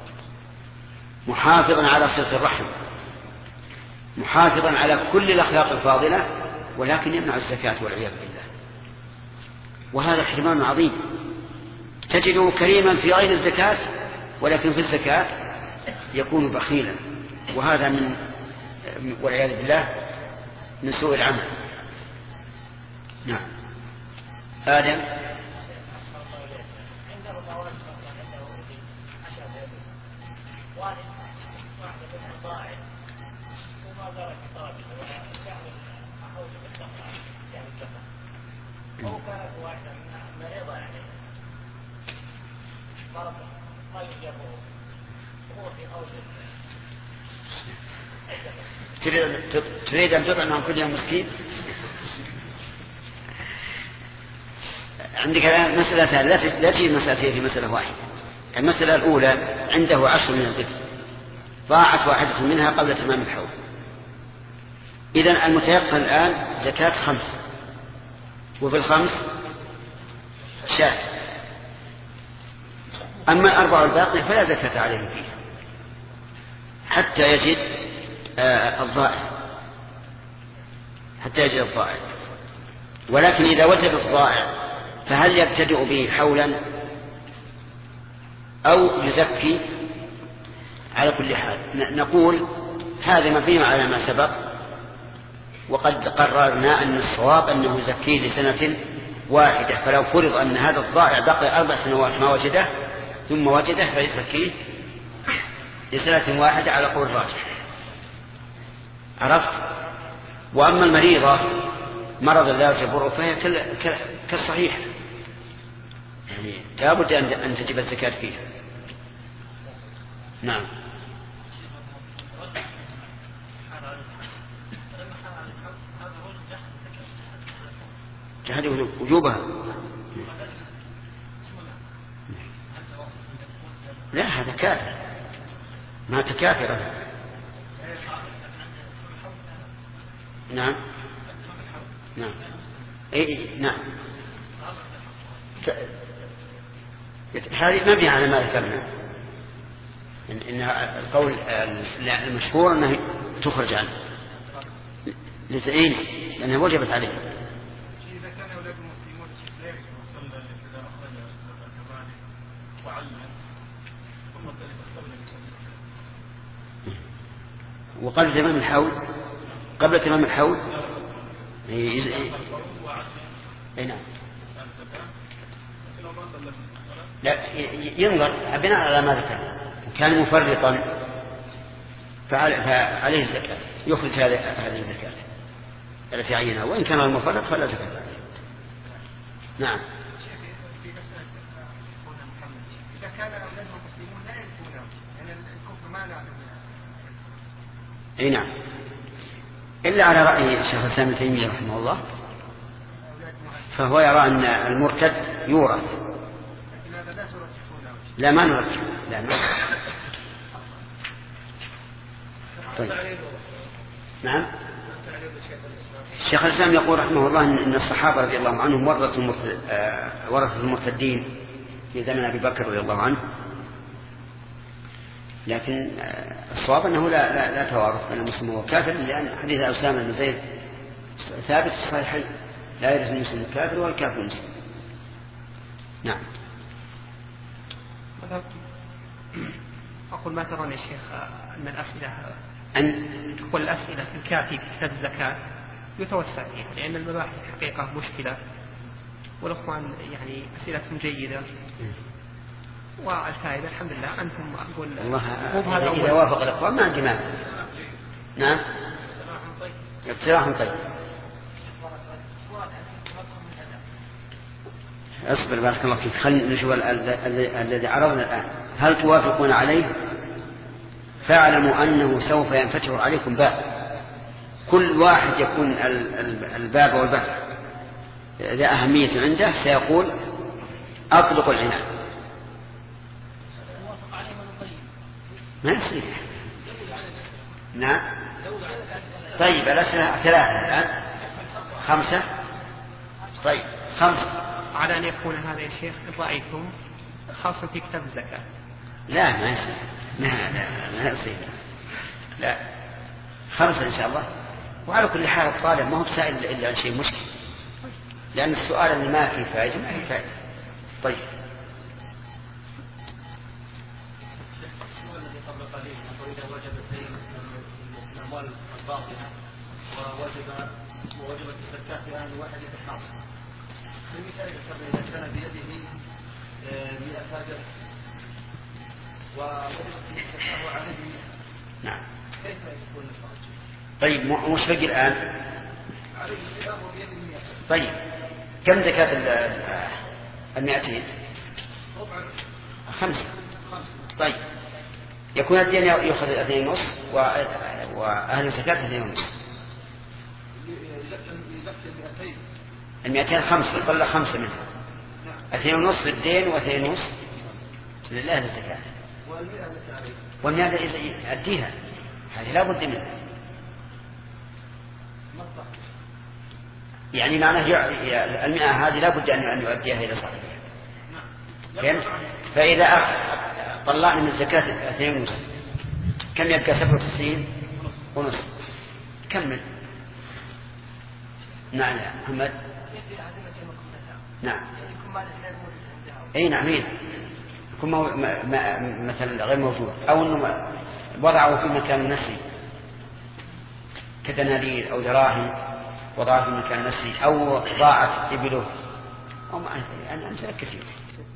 محافظا على صلة الرحم، محافظا على كل الأخلاق الفاضلة، ولكن يمنع الزكاة والعياذ بالله. وهذا حرمان عظيم، تجده كريما في غير الزكاة ولكن في الزكاة يكون بخيلا، وهذا من والعياذ بالله من سوء العمل. نعم. آدم. تريد أن تطعم عن كل يوم مسكين؟ عندك مسألة لا تجي مسألتين في مسألة واحدة. المسألة الأولى عنده عشر من الإبل، ضاعت واحدة منها قبل تمام الحول، إذن المتيقن الآن زكاة خمس، وفي الخمس شاة. أما الأربع الباقي فلا زكاة عليه فيها حتى يجد آه الضائع، حتى يجد الضائع. ولكن إذا وجد الضائع فهل يبتدئ به حولا أو يزكي؟ على كل حال نقول هذا مبني على ما سبق، وقد قررنا أن الصواب أنه يزكيه لسنة واحدة، فلو فرض أن هذا الضائع بقي أربع سنوات ما وجده ثم وجده فيزكيه لسنة واحدة على قول الراجح. عرفت؟ وأما المريضة مرض لا يجبره فهي كالصحيح، يعني لا بد أن تجب الزكاة فيها. نعم. جهد وجوبها. لا هذا كافر، ما تكافر. نعم نعم اي نعم. هذه مبنية على ما ذكرنا، إن, إن القول المشهور أنه تخرج عنه لتأين لأنها وجبت عليه. وقبل تمام الحول قبل تمام الحول اي نعم. لا ينظر بناء على ما ذكر، كان مفرطا فعليه الزكاة، يخرج هذه الزكاة التي عينها، وإن كان المفرط فلا زكاة عليه. نعم. إذا كان أولادهم مسلمون لا يكفونهم، يعني الكفر ما لا. اي نعم، إلا على رأي الشيخ الإسلام ابن تيمية رحمه الله، فهو يرى أن المرتد يورث. لا ما نرجع، لا نرجع. طيب. نعم. الشيخ الإسلام يقول رحمه الله أن الصحابة رضي الله عنهم ورثوا المرتدين في زمن أبي بكر رضي الله عنه، لكن الصواب أنه لا, لا, لا توارث بين المسلم والكافر، لأن حديث أسامة بن زيد ثابت في الصحيحين: لا يرث المسلم الكافر والكافر المسلم. نعم. أقول ما ترون يا شيخ أن الأسئلة أن تقول الأسئلة في الكافي في كتاب الزكاة يتوسع فيها، لأن المباحث حقيقة مشكلة، والأخوان يعني أسئلتهم جيدة والفائدة الحمد لله. أنتم أقول الله إذا وافق الأخوان ما عندي مانع. نعم. اقتراح طيب. اصبر بارك الله فيك، خلينا نشوف الذي عرضنا الآن. هل توافقون عليه؟ فاعلموا أنه سوف ينفتح عليكم باب، كل واحد يكون الباب والبحث ذا أهمية عنده سيقول أطلق العنان. ما يصير. نعم. طيب الأسئلة ثلاثة الآن، خمسة. طيب خمسة. على أن يكون هذا يا شيخ إن رأيتم خاصة في كتاب الزكاة. لا ما يصير، لا لا ما يصير، لا خمسة إن شاء الله. وعلى كل حال الطالب ما هو سائل إلا عن شيء مشكل، لأن السؤال اللي ما فيه فائدة ما فيه فائدة. طيب. الأموال الباطنة ووجب ووجبت الزكاة في آن واحد خاص. المثال إذا كان بيده مئة درهم ووجبت الزكاة عليه. نعم. كيف يكون الفرج؟ طيب مش بقي الآن؟ عليه الكتاب وبيده مئة. طيب كم زكاة المئتين؟ ربع. خمسة. طيب يكون الدين يأخذ اثنين ونص وأهل الزكاة اثنين ونص. المئتين خمسة يطلع خمسة منها، اثنين ونص للدين واثنين ونص لله الزكاة. والمئة إذا أديها هذه لا بد منها، يعني معناه المئة هذه لا بد أن يؤديها إلى صاحبها. فإذا طلعنا من الزكاة اثنين ونص كم يبقى؟ سبعة وتسعين ونص. كمل. نعم يا محمد. نعم. اي نعم يكون مثلا غير موجود او انه وضعه في مكان نسي. كدنانير أو دراهم وضعها في مكان مسجد أو ضاعت إبله أو يعني أمثلة كثيرة.